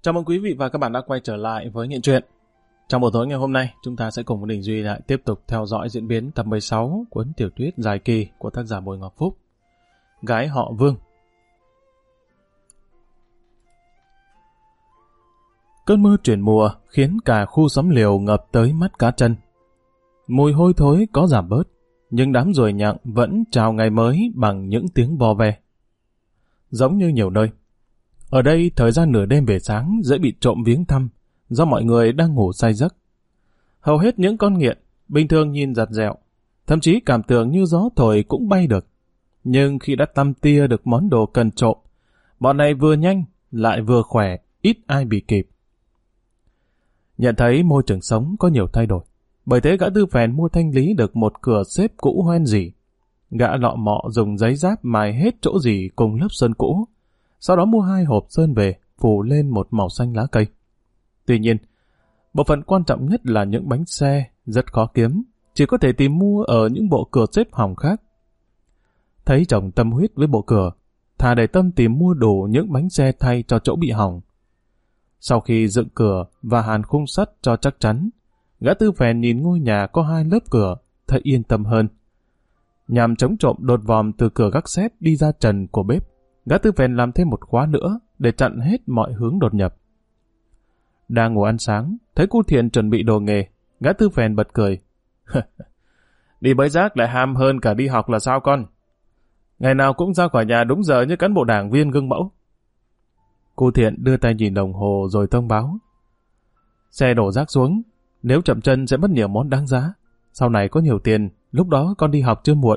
Chào mừng quý vị và các bạn đã quay trở lại với Nghiện Truyện. Trong buổi tối ngày hôm nay, chúng ta sẽ cùng với Đình Duy lại tiếp tục theo dõi diễn biến tập 16 cuốn tiểu thuyết dài kỳ của tác giả Bùi Ngọc Phúc, Gái họ Vương. Cơn mưa chuyển mùa khiến cả khu xóm liều ngập tới mắt cá chân. Mùi hôi thối có giảm bớt, nhưng đám ruồi nhặng vẫn chào ngày mới bằng những tiếng vo ve. Giống như nhiều nơi, ở đây thời gian nửa đêm về sáng dễ bị trộm viếng thăm do mọi người đang ngủ say giấc. Hầu hết những con nghiện bình thường nhìn rặt rẹo, thậm chí cảm tưởng như gió thổi cũng bay được. Nhưng khi đã tăm tia được món đồ cần trộm, bọn này vừa nhanh lại vừa khỏe, ít ai bị kịp. Nhận thấy môi trường sống có nhiều thay đổi, bởi thế gã Tư Phèn mua thanh lý được một cửa xếp cũ hoen rỉ. Gã lọ mọ dùng giấy giáp mài hết chỗ rỉ cùng lớp sơn cũ, sau đó mua 2 hộp sơn về, phủ lên một màu xanh lá cây. Tuy nhiên, bộ phận quan trọng nhất là những bánh xe rất khó kiếm, chỉ có thể tìm mua ở những bộ cửa xếp hỏng khác. Thấy chồng tâm huyết với bộ cửa, thà để tâm tìm mua đủ những bánh xe thay cho chỗ bị hỏng. Sau khi dựng cửa và hàn khung sắt cho chắc chắn, gã Tư Phèn nhìn ngôi nhà có 2 lớp cửa, thấy yên tâm hơn. Nhằm chống trộm đột vòm từ cửa gác xếp đi ra trần của bếp, gã Tư Phèn làm thêm một khóa nữa để chặn hết mọi hướng đột nhập. Đang ngồi ăn sáng, thấy cô Thiện chuẩn bị đồ nghề, gã Tư Phèn bật cười. Đi bới rác lại ham hơn cả đi học là sao con? Ngày nào cũng ra khỏi nhà đúng giờ như cán bộ đảng viên gương mẫu. Cô Thiện đưa tay nhìn đồng hồ rồi thông báo. Xe đổ rác xuống, nếu chậm chân sẽ mất nhiều món đáng giá. Sau này có nhiều tiền, lúc đó con đi học chưa muộn.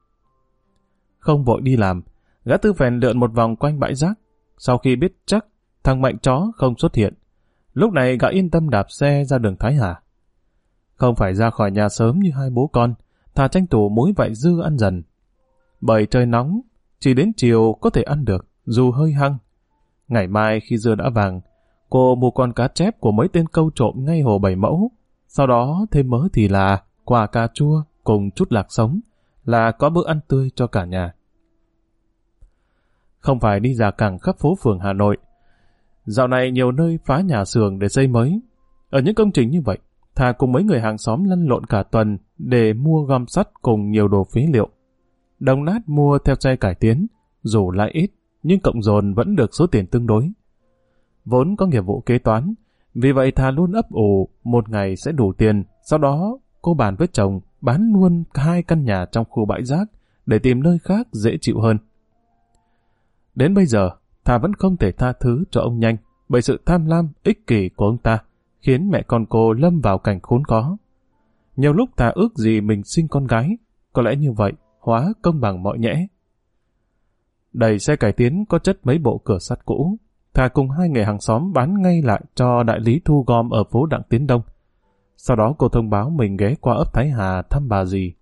Không vội đi làm, gã Tư Phèn lượn một vòng quanh bãi rác. Sau khi biết chắc thằng Mạnh chó không xuất hiện, lúc này gã yên tâm đạp xe ra đường Thái Hà. Không phải ra khỏi nhà sớm như hai bố con, thà tranh thủ muối vại dư ăn dần. Bởi trời nóng, chỉ đến chiều có thể ăn được, dù hơi hăng. Ngày mai khi dưa đã vàng, cô mua con cá chép của mấy tên câu trộm ngay hồ Bảy Mẫu, sau đó thêm mớ thì là quả cà chua cùng chút lạc sống, là có bữa ăn tươi cho cả nhà. Không phải đi rà cẳng khắp phố phường Hà Nội. Dạo này nhiều nơi phá nhà xưởng để xây mới. Ở những công trình như vậy, thà cùng mấy người hàng xóm lăn lộn cả tuần để mua gom sắt cùng nhiều đồ phế liệu. Đồng nát mua theo xe cải tiến, dù lãi ít, nhưng cộng dồn vẫn được số tiền tương đối. Vốn có nghiệp vụ kế toán, vì vậy thà luôn ấp ủ một ngày sẽ đủ tiền, sau đó cô bàn với chồng bán luôn 2 căn nhà trong khu bãi rác để tìm nơi khác dễ chịu hơn. Đến bây giờ, thà vẫn không thể tha thứ cho ông Nhanh bởi sự tham lam, ích kỷ của ông ta, khiến mẹ con cô lâm vào cảnh khốn khó. Nhiều lúc thà ước gì mình sinh con gái, có lẽ như vậy hóa công bằng mọi nhẽ. Đầy xe cải tiến có chất mấy bộ cửa sắt cũ, thà cùng 2 người hàng xóm bán ngay lại cho đại lý thu gom ở phố Đặng Tiến Đông. Sau đó cô thông báo mình ghé qua ấp Thái Hà thăm bà dì.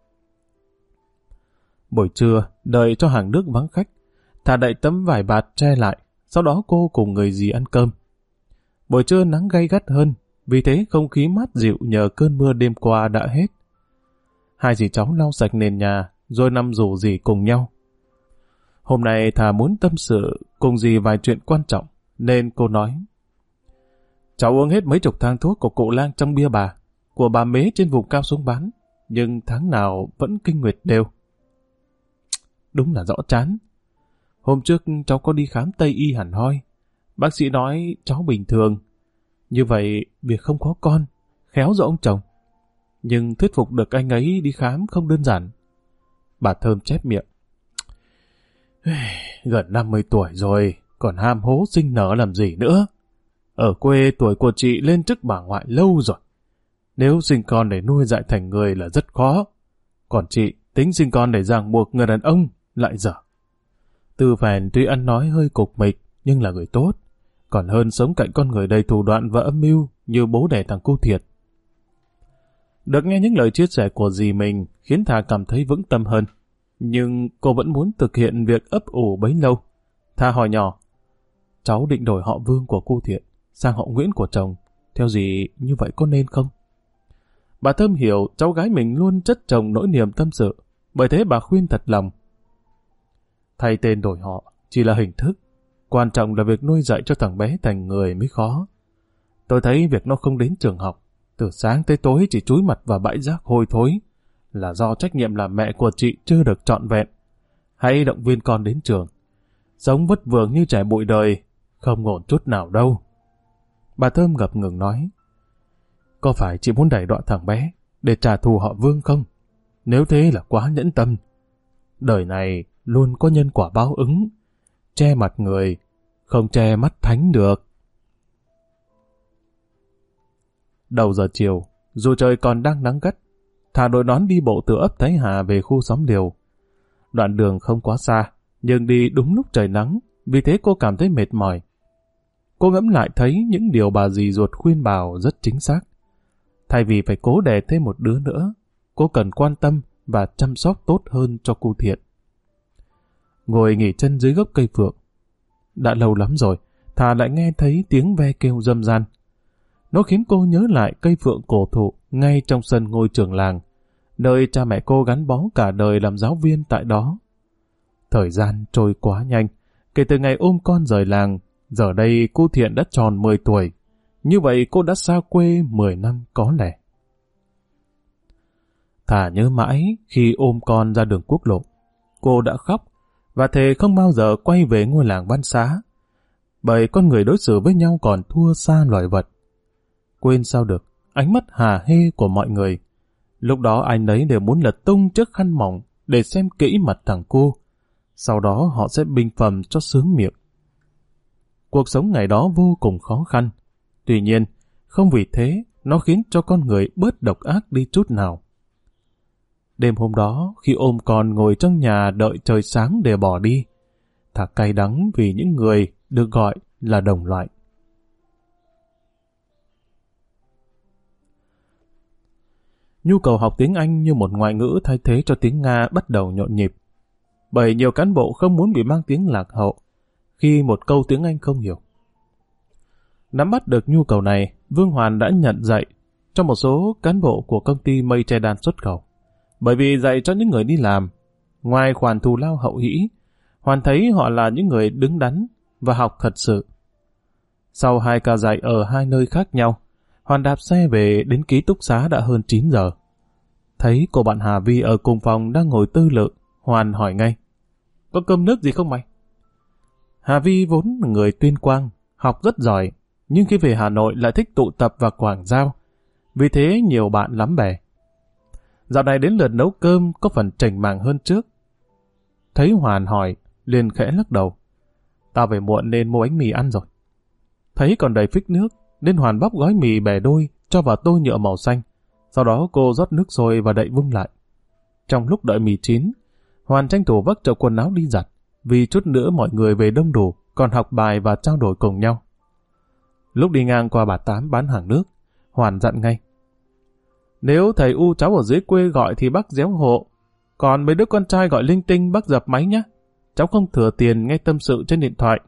Buổi trưa, đợi cho hàng nước vắng khách, thà đậy tấm vải bạt che lại, sau đó cô cùng người dì ăn cơm. Buổi trưa nắng gay gắt hơn, vì thế không khí mát dịu nhờ cơn mưa đêm qua đã hết. 2 dì cháu lau sạch nền nhà, rồi nằm rủ dì cùng nhau. Hôm nay thà muốn tâm sự cùng dì vài chuyện quan trọng, nên cô nói. Cháu uống hết mấy chục thang thuốc của cụ Lang trong bia bà, của bà Mế trên vùng cao xuống bán, nhưng tháng nào vẫn kinh nguyệt đều. Đúng là rõ chán. Hôm trước cháu có đi khám Tây y hẳn hoi. Bác sĩ nói cháu bình thường. Như vậy việc không có con, khéo do ông chồng. Nhưng thuyết phục được anh ấy đi khám không đơn giản. Bà Thơm chép miệng. Gần 50 tuổi rồi, còn ham hố sinh nở làm gì nữa. Ở quê tuổi của chị lên chức bà ngoại lâu rồi. Nếu sinh con để nuôi dạy thành người là rất khó. Còn chị tính sinh con để ràng buộc người đàn ông lại dở. Tư Phèn tuy ăn nói hơi cục mịch nhưng là người tốt, còn hơn sống cạnh con người đầy thủ đoạn và âm mưu như bố đẻ thằng cô Thiệt. Được nghe những lời chia sẻ của dì mình khiến Thà cảm thấy vững tâm hơn, nhưng cô vẫn muốn thực hiện việc ấp ủ bấy lâu. Thà hỏi nhỏ, cháu định đổi họ Vương của cô Thiện sang họ Nguyễn của chồng, theo dì như vậy có nên không? Bà Thơm hiểu cháu gái mình luôn chất chồng nỗi niềm tâm sự, bởi thế bà khuyên thật lòng. Thay tên đổi họ chỉ là hình thức, Quan trọng là việc nuôi dạy cho thằng bé thành người mới khó. Tôi thấy việc nó không đến trường học, từ sáng tới tối chỉ chúi mặt vào bãi rác hôi thối, là do trách nhiệm làm mẹ của chị chưa được trọn vẹn. Hãy động viên con đến trường. Sống vất vưởng như trẻ bụi đời, không ổn chút nào đâu. Bà Thơm ngập ngừng nói, có phải chị muốn đẩy đọa thằng bé để trả thù họ Vương không? Nếu thế là quá nhẫn tâm. Đời này luôn có nhân quả báo ứng, che mặt người, không che mắt thánh được. Đầu giờ chiều, dù trời còn đang nắng gắt, Thà đội nón đi bộ từ ấp Thái Hà về khu xóm Liều. Đoạn đường không quá xa, nhưng đi đúng lúc trời nắng, vì thế cô cảm thấy mệt mỏi. Cô ngẫm lại thấy những điều bà dì ruột khuyên bảo rất chính xác. Thay vì phải cố đẻ thêm một đứa nữa, cô cần quan tâm và chăm sóc tốt hơn cho cô Thiện. Ngồi nghỉ chân dưới gốc cây phượng. Đã lâu lắm rồi, Thà lại nghe thấy tiếng ve kêu râm ran. Nó khiến cô nhớ lại cây phượng cổ thụ ngay trong sân ngôi trường làng, nơi cha mẹ cô gắn bó cả đời làm giáo viên tại đó. Thời gian trôi quá nhanh, kể từ ngày ôm con rời làng, giờ đây cô Thiện đã tròn 10 tuổi. Như vậy cô đã xa quê 10 năm có lẽ. Thà nhớ mãi khi ôm con ra đường quốc lộ. Cô đã khóc và thề không bao giờ quay về ngôi làng Ban Xá, bởi con người đối xử với nhau còn thua xa loài vật. Quên sao được ánh mắt hà hê của mọi người. Lúc đó anh ấy đều muốn lật tung chiếc khăn mỏng để xem kỹ mặt thằng cô. Sau đó họ sẽ bình phẩm cho sướng miệng. Cuộc sống ngày đó vô cùng khó khăn. Tuy nhiên, không vì thế nó khiến cho con người bớt độc ác đi chút nào. Đêm hôm đó, khi ôm con ngồi trong nhà đợi trời sáng để bỏ đi, Thà cay đắng vì những người được gọi là đồng loại. Nhu cầu học tiếng Anh như một ngoại ngữ thay thế cho tiếng Nga bắt đầu nhộn nhịp. Bởi nhiều cán bộ không muốn bị mang tiếng lạc hậu khi một câu tiếng Anh không hiểu. Nắm bắt được nhu cầu này, Vương Hoàn đã nhận dạy cho một số cán bộ của công ty mây tre đan xuất khẩu. Bởi vì dạy cho những người đi làm, ngoài khoản thù lao hậu hĩ, Hoàn thấy họ là những người đứng đắn và học thật sự. Sau 2 ca dạy ở 2 nơi khác nhau, Hoàn đạp xe về đến ký túc xá đã hơn 9 giờ. Thấy cô bạn Hà Vi ở cùng phòng đang ngồi tư lự, Hoàn hỏi ngay, có cơm nước gì không mày? Hà Vi vốn là người Tuyên Quang, học rất giỏi, nhưng khi về Hà Nội lại thích tụ tập và quảng giao, vì thế nhiều bạn lắm bè. Dạo này đến lượt nấu cơm có phần chảnh màng hơn trước. Thấy Hoàn hỏi, liền khẽ lắc đầu. Tao về muộn nên mua bánh mì ăn rồi. Thấy còn đầy phích nước, nên Hoàn bóc gói mì bẻ đôi, cho vào tô nhựa màu xanh. Sau đó cô rót nước sôi và đậy vung lại. Trong lúc đợi mì chín, Hoàn tranh thủ vác chậu quần áo đi giặt, vì chút nữa mọi người về đông đủ, còn học bài và trao đổi cùng nhau. Lúc đi ngang qua bà Tám bán hàng nước, Hoàn dặn ngay. Nếu thầy U cháu ở dưới quê gọi thì bác déo hộ, còn mấy đứa con trai gọi linh tinh bác dập máy nhé. Cháu không thừa tiền nghe tâm sự trên điện thoại.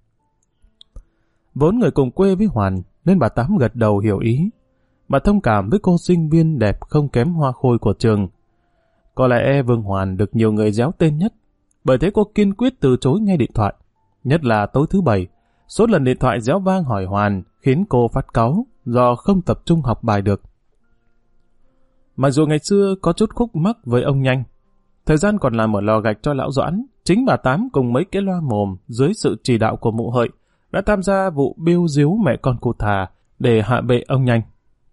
Vốn người cùng quê với Hoàn, nên bà Tám gật đầu hiểu ý. Bà thông cảm với cô sinh viên đẹp không kém hoa khôi của trường. Có lẽ Vương Hoàn được nhiều người déo tên nhất, bởi thế cô kiên quyết từ chối nghe điện thoại. Nhất là tối thứ Bảy, số lần điện thoại réo vang hỏi Hoàn khiến cô phát cáu do không tập trung học bài được. Mặc dù ngày xưa có chút khúc mắc với ông Nhanh, thời gian còn làm ở lò gạch cho lão Doãn, chính bà Tám cùng mấy cái loa mồm dưới sự chỉ đạo của mụ Hợi đã tham gia vụ biêu díu mẹ con cô Thà để hạ bệ ông Nhanh.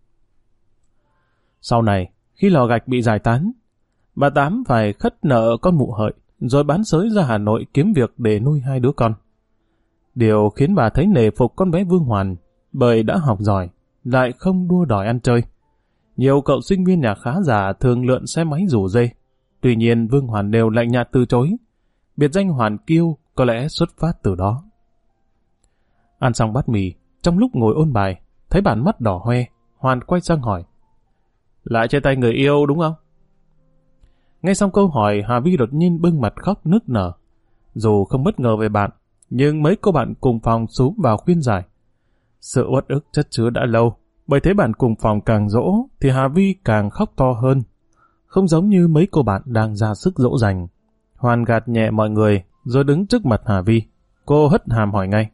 Sau này, khi lò gạch bị giải tán, bà Tám phải khất nợ con mụ Hợi, rồi bán xới ra Hà Nội kiếm việc để nuôi 2 đứa con. Điều khiến bà thấy nể phục con bé Vương Hoàn, bởi đã học giỏi, lại không đua đòi ăn chơi. Nhiều cậu sinh viên nhà khá giả thường lượn xe máy rủ dê. Tuy nhiên Vương Hoàn đều lạnh nhạt từ chối. Biệt danh Hoàn Kiêu có lẽ xuất phát từ đó. Ăn xong bát mì, trong lúc ngồi ôn bài, thấy bạn mắt đỏ hoe, Hoàn quay sang hỏi. Lại chia tay người yêu đúng không? Nghe xong câu hỏi, Hà Vi đột nhiên bưng mặt khóc nức nở. Dù không bất ngờ về bạn, nhưng mấy cô bạn cùng phòng xúm vào khuyên giải. Sự uất ức chất chứa đã lâu, bởi thế bạn cùng phòng càng dỗ, thì Hà Vi càng khóc to hơn. Không giống như mấy cô bạn đang ra sức dỗ dành. Hoàn gạt nhẹ mọi người, rồi đứng trước mặt Hà Vi. Cô hất hàm hỏi ngay.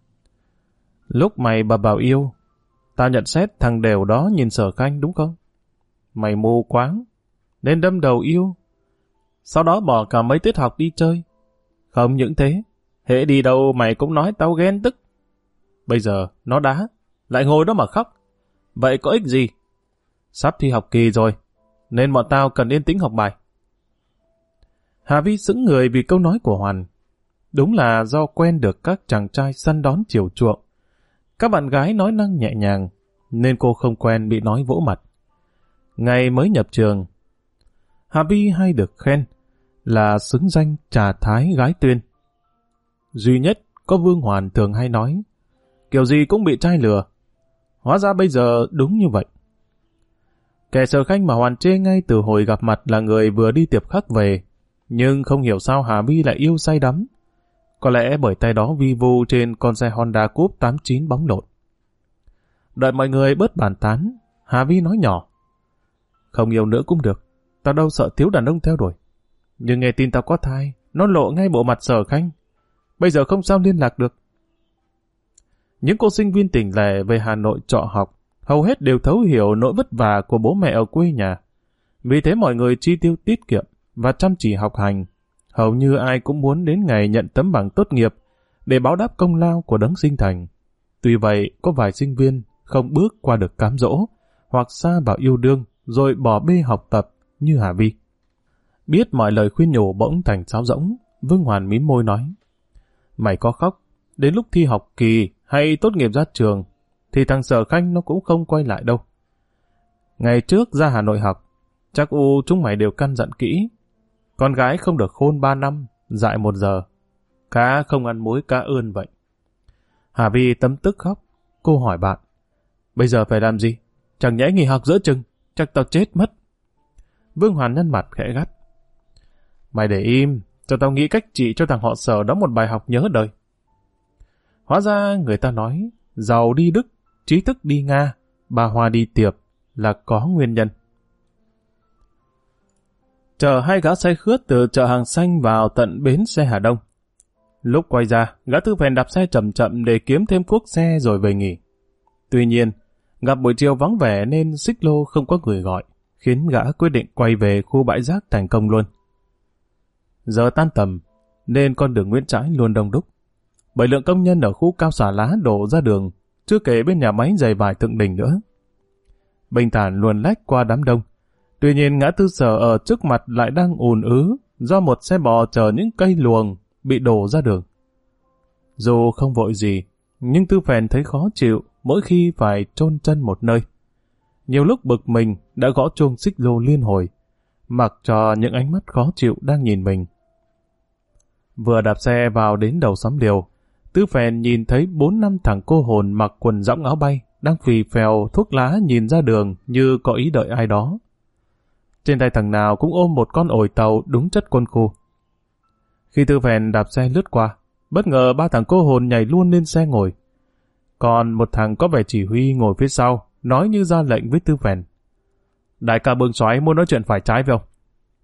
Lúc mày bảo yêu, tao nhận xét thằng đều đó nhìn Sở Khanh đúng không? Mày mù quáng, nên đâm đầu yêu. Sau đó bỏ cả mấy tiết học đi chơi. Không những thế, hễ đi đâu mày cũng nói tao ghen tức. Bây giờ nó đá, lại ngồi đó mà khóc. Vậy có ích gì? Sắp thi học kỳ rồi, nên bọn tao cần yên tĩnh học bài. Hà Vi sững người vì câu nói của Hoàn. Đúng là do quen được các chàng trai săn đón chiều chuộng. Các bạn gái nói năng nhẹ nhàng, nên cô không quen bị nói vỗ mặt. Ngày mới nhập trường, Hà Vi hay được khen là xứng danh trà thái gái Tuyên. Duy nhất có Vương Hoàn thường hay nói, kiểu gì cũng bị trai lừa. Hóa ra bây giờ đúng như vậy. Kẻ Sở Khanh mà Hoàn chê ngay từ hồi gặp mặt là người vừa đi tiệp khắc về, nhưng không hiểu sao Hà Vi lại yêu say đắm. Có lẽ bởi tay đó vi vu trên con xe Honda Coupe 89 bóng lộn. Đợi mọi người bớt bàn tán, Hà Vi nói nhỏ. Không yêu nữa cũng được, tao đâu sợ thiếu đàn ông theo đuổi. Nhưng nghe tin tao có thai, nó lộ ngay bộ mặt Sở Khanh. Bây giờ không sao liên lạc được. Những cô sinh viên tỉnh lẻ về Hà Nội trọ học, hầu hết đều thấu hiểu nỗi vất vả của bố mẹ ở quê nhà. Vì thế mọi người chi tiêu tiết kiệm và chăm chỉ học hành. Hầu như ai cũng muốn đến ngày nhận tấm bằng tốt nghiệp để báo đáp công lao của đấng sinh thành. Tuy vậy, có vài sinh viên không bước qua được cám dỗ hoặc sa vào yêu đương rồi bỏ bê học tập như Hà Vi. Biết mọi lời khuyên nhủ bỗng thành sáo rỗng, Vương Hoàn mím môi nói: Mày có khóc, đến lúc thi học kỳ hay tốt nghiệp ra trường, thì thằng Sở Khanh nó cũng không quay lại đâu. Ngày trước ra Hà Nội học, chắc chúng mày đều căn dặn kỹ. Con gái không được khôn 3 năm, dại 1 giờ. Cá không ăn muối cá ươn vậy. Hà Vi tấm tức khóc. Cô hỏi bạn: Bây giờ phải làm gì? Chẳng nhẽ nghỉ học giữa chừng, chắc tao chết mất. Vương Hoàn nhăn mặt khẽ gắt: Mày để im, cho tao nghĩ cách trị cho thằng họ Sở đó một bài học nhớ đời. Hóa ra người ta nói, giàu đi Đức, trí thức đi Nga, bà Hoa đi tiệp là có nguyên nhân. Chở 2 gã say khướt từ chợ Hàng Xanh vào tận bến xe Hà Đông. Lúc quay ra, gã Tư Phèn đạp xe chậm chậm để kiếm thêm cuốc xe rồi về nghỉ. Tuy nhiên, gặp buổi chiều vắng vẻ nên xích lô không có người gọi, khiến gã quyết định quay về khu bãi rác thành công luôn. Giờ tan tầm, nên con đường Nguyễn Trãi luôn đông đúc. Bởi lượng công nhân ở khu cao xà lá đổ ra đường, chưa kể bên nhà máy giày vải Thượng Đình nữa. Bình thản luồn lách qua đám đông. Tuy nhiên ngã tư Sở ở trước mặt lại đang ùn ứ do một xe bò chở những cây luồng bị đổ ra đường. Dù không vội gì, nhưng Tư Phèn thấy khó chịu mỗi khi phải chôn chân một nơi. Nhiều lúc bực mình đã gõ chuông xích lô liên hồi, mặc cho những ánh mắt khó chịu đang nhìn mình. Vừa đạp xe vào đến đầu xóm Liều, Tư Phèn nhìn thấy 4-5 thằng cô hồn mặc quần dõng áo bay đang phì phèo thuốc lá nhìn ra đường như có ý đợi ai đó. Trên tay thằng nào cũng ôm một con ổi tàu đúng chất quân khu. Khi Tư Phèn đạp xe lướt qua, bất ngờ 3 thằng cô hồn nhảy luôn lên xe ngồi. Còn một thằng có vẻ chỉ huy ngồi phía sau, nói như ra lệnh với Tư Phèn: Đại ca Bưng Soái muốn nói chuyện phải trái với ông.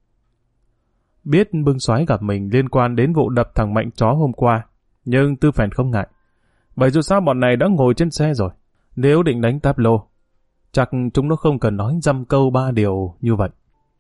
Biết Bưng Soái gặp mình liên quan đến vụ đập thằng Mạnh Chó hôm qua, nhưng Tư Phèn không ngại. Bởi dù sao bọn này đã ngồi trên xe rồi, nếu định đánh táp lô, chắc chúng nó không cần nói dăm câu 3 điều như vậy.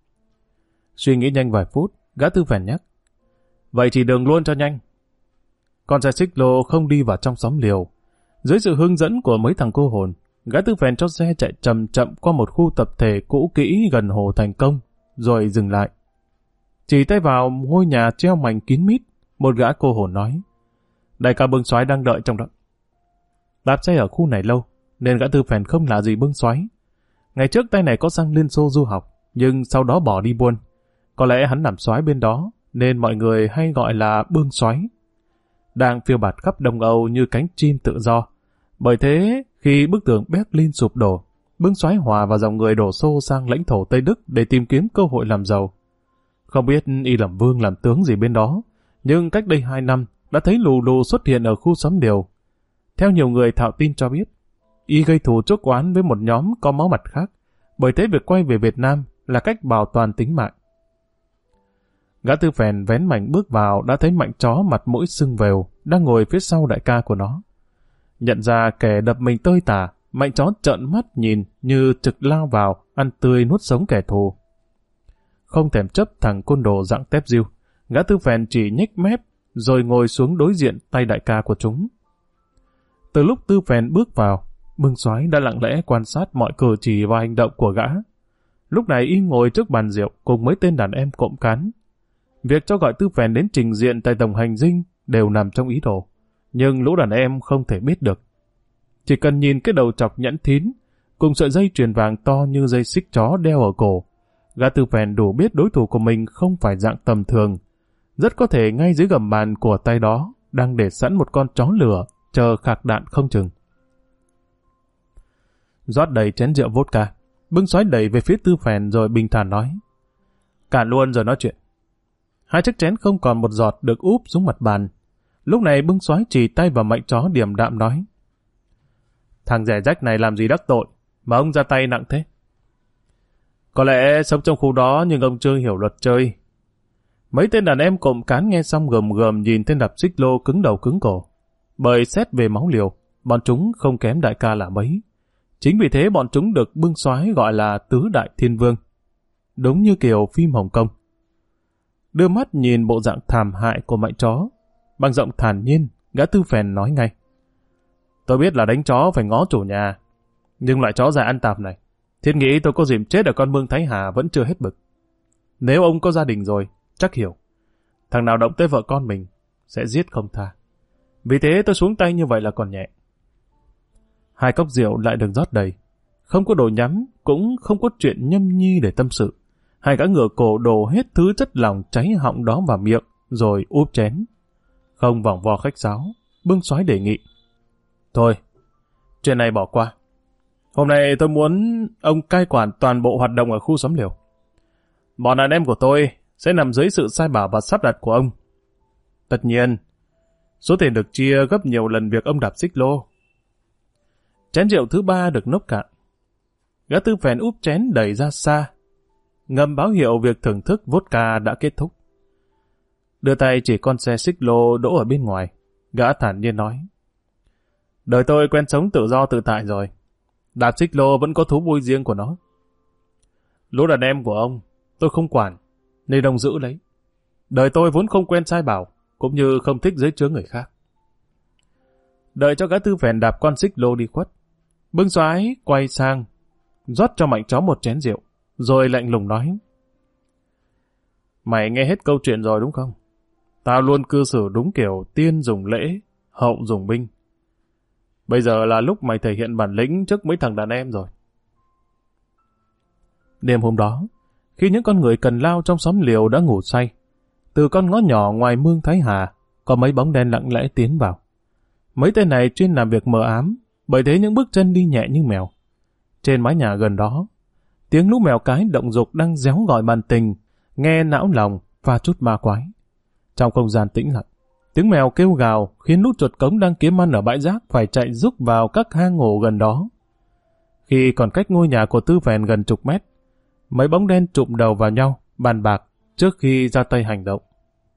Suy nghĩ nhanh vài phút, gã Tư Phèn nhắc: Vậy thì đường luôn cho nhanh. Con xe xích lô không đi vào trong xóm Liều. Dưới sự hướng dẫn của mấy thằng cô hồn, gã Tư Phèn cho xe chạy chậm chậm qua một khu tập thể cũ kỹ gần hồ Thành Công, rồi dừng lại. Chỉ tay vào ngôi nhà treo mảnh kín mít, một gã cô hồn nói: Đại ca Bưng Soái đang đợi trong đó. Đạp xe ở khu này lâu, nên gã Tư Phèn không lạ gì Bưng Soái. Ngày trước tay này có sang Liên Xô du học, nhưng sau đó bỏ đi buôn. Có lẽ hắn làm soái bên đó, nên mọi người hay gọi là Bưng Soái. Đang phiêu bạt khắp Đông Âu như cánh chim tự do. Bởi thế, khi bức tường Berlin sụp đổ, Bưng Soái hòa vào dòng người đổ xô sang lãnh thổ Tây Đức để tìm kiếm cơ hội làm giàu. Không biết y làm vương làm tướng gì bên đó, nhưng cách đây 2 năm đã thấy lù lù xuất hiện ở khu xóm Liều. Theo nhiều người thạo tin cho biết, y gây thù chuốc oán với một nhóm có máu mặt khác, bởi thế việc quay về Việt Nam là cách bảo toàn tính mạng. Gã Tư Phèn vén mảnh bước vào đã thấy Mạnh Chó mặt mũi sưng vèo, đang ngồi phía sau đại ca của nó. Nhận ra kẻ đập mình tơi tả, Mạnh Chó trợn mắt nhìn như trực lao vào, ăn tươi nuốt sống kẻ thù. Không thèm chấp thằng côn đồ dạng tép diêu, gã Tư Phèn chỉ nhếch mép, rồi ngồi xuống đối diện tay đại ca của chúng. Từ lúc Tư Phèn bước vào, Bưng Soái đã lặng lẽ quan sát mọi cử chỉ và hành động của gã. Lúc này y ngồi trước bàn rượu cùng mấy tên đàn em cộm cán. Việc cho gọi Tư Phèn đến trình diện tại tổng hành dinh đều nằm trong ý đồ, nhưng lũ đàn em không thể biết được. Chỉ cần nhìn cái đầu chọc nhẫn thín, cùng sợi dây chuyền vàng to như dây xích chó đeo ở cổ, gã Tư Phèn đủ biết đối thủ của mình không phải dạng tầm thường. Rất có thể ngay dưới gầm bàn của tay đó đang để sẵn một con chó lửa, chờ khạc đạn không chừng. Rót đầy chén rượu vodka, Bưng Soái đẩy về phía Tư Phèn rồi bình thản nói: "Cạn luôn rồi nói chuyện." Hai chiếc chén không còn một giọt được úp xuống mặt bàn. Lúc này Bưng Soái chỉ tay vào Mạnh Chó điềm đạm nói: "Thằng rẻ rách này làm gì đắc tội mà ông ra tay nặng thế?" "Có lẽ sống trong khu đó nhưng ông chưa hiểu luật chơi." Mấy tên đàn em cộm cán nghe xong gầm gầm nhìn tên đập xích lô cứng đầu cứng cổ. Bởi xét về máu liều, bọn chúng không kém đại ca là mấy. Chính vì thế bọn chúng được Bưng Soái gọi là tứ đại thiên vương. Đúng như kiểu phim Hồng Kông. Đưa mắt nhìn bộ dạng thảm hại của Mạnh Chó, bằng giọng thản nhiên, gã Tư Phèn nói ngay: "Tôi biết là đánh chó phải ngó chủ nhà, nhưng loại chó dài ăn tạp này, thiết nghĩ tôi có dìm chết ở con mương Thái Hà vẫn chưa hết bực. Nếu ông có gia đình rồi, chắc hiểu. Thằng nào động tới vợ con mình, sẽ giết không tha. Vì thế tôi xuống tay như vậy là còn nhẹ." Hai cốc rượu lại được rót đầy. Không có đồ nhắm, cũng không có chuyện nhâm nhi để tâm sự. Hai gã ngựa cổ đổ hết thứ chất lỏng cháy họng đó vào miệng, rồi úp chén. Không vòng vo khách sáo, Bưng Soái đề nghị: "Thôi, chuyện này bỏ qua. Hôm nay tôi muốn ông cai quản toàn bộ hoạt động ở khu xóm liều. Bọn đàn em của tôi sẽ nằm dưới sự sai bảo và sắp đặt của ông. Tất nhiên, số tiền được chia gấp nhiều lần việc ông đạp xích lô." Chén rượu thứ ba được nốc cạn. Gã Tư Phèn úp chén đẩy ra xa, ngầm báo hiệu việc thưởng thức vodka đã kết thúc. Đưa tay chỉ con xe xích lô đỗ ở bên ngoài, gã thản nhiên nói: "Đời tôi quen sống tự do tự tại rồi. Đạp xích lô vẫn có thú vui riêng của nó. Lũ đàn em của ông, tôi không quản, nên ông giữ lấy. Đời tôi vốn không quen sai bảo, cũng như không thích dưới chướng người khác." Đợi cho gã Tư Phèn đạp con xích lô đi khuất, Bưng Soái quay sang, rót cho Mạnh Chó một chén rượu, rồi lạnh lùng nói: "Mày nghe hết câu chuyện rồi đúng không? Tao luôn cư xử đúng kiểu tiên dùng lễ, hậu dùng binh. Bây giờ là lúc mày thể hiện bản lĩnh trước mấy thằng đàn em rồi." Đêm hôm đó, khi những con người cần lao trong xóm liều đã ngủ say, từ con ngõ nhỏ ngoài mương Thái Hà, có mấy bóng đen lặng lẽ tiến vào. Mấy tên này chuyên làm việc mờ ám, bởi thế những bước chân đi nhẹ như mèo. Trên mái nhà gần đó, tiếng lũ mèo cái động dục đang réo gọi bàn tình, nghe não lòng và chút ma quái. Trong không gian tĩnh lặng, tiếng mèo kêu gào khiến lũ chuột cống đang kiếm ăn ở bãi rác phải chạy rúc vào các hang ổ gần đó. Khi còn cách ngôi nhà của Tư Phèn gần chục mét, mấy bóng đen trụm đầu vào nhau, bàn bạc trước khi ra tay hành động.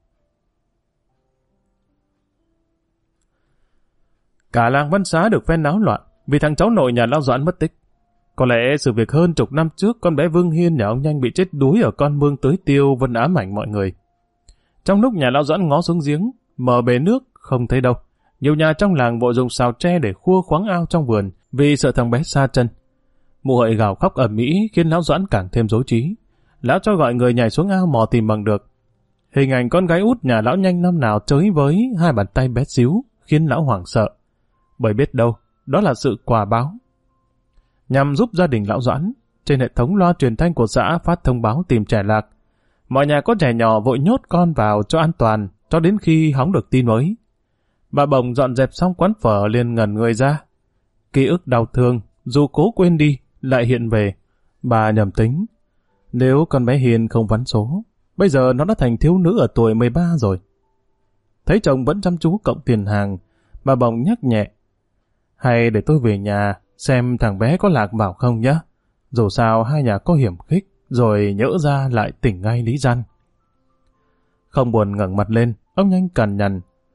Cả làng Văn Xá được phen náo loạn vì thằng cháu nội nhà lão Doãn mất tích. Có lẽ sự việc hơn chục năm trước con bé Vương Hiên nhà ông Nhanh bị chết đuối ở con mương Tới Tiêu vẫn ám ảnh mọi người. Trong lúc nhà lão Doãn ngó xuống giếng, mở bể nước không thấy đâu. Nhiều nhà trong làng vội dùng xào tre để khua khoáng ao trong vườn vì sợ thằng bé sa chân. Mụ Hợi gào khóc ầm ĩ khiến lão Doãn càng thêm rối trí. Lão cho gọi người nhảy xuống ao mò tìm bằng được. Hình ảnh con gái út nhà lão Nhanh năm nào chới với hai bàn tay bé xíu khiến lão hoảng sợ. Bởi biết đâu, đó là sự quả báo. Nhằm giúp gia đình lão Doãn, trên hệ thống loa truyền thanh của xã phát thông báo tìm trẻ lạc. Mọi nhà có trẻ nhỏ vội nhốt con vào cho an toàn, cho đến khi hóng được tin mới. Bà Bồng dọn dẹp xong quán phở liền ngẩn người ra. Ký ức đau thương, dù cố quên đi, lại hiện về. Bà nhầm tính. Nếu con bé Hiền không vắn số, bây giờ nó đã thành thiếu nữ ở tuổi 13 rồi. Thấy chồng vẫn chăm chú cộng tiền hàng, bà Bồng nhắc nhẹ: "Hay để tôi về nhà, xem thằng bé có lạc vào không nhá. Dù sao hai nhà có hiểm khích, rồi nhỡ ra lại tỉnh ngay lý răn." Không buồn ngẩng mặt lên, ông Nhanh cằn nhằn: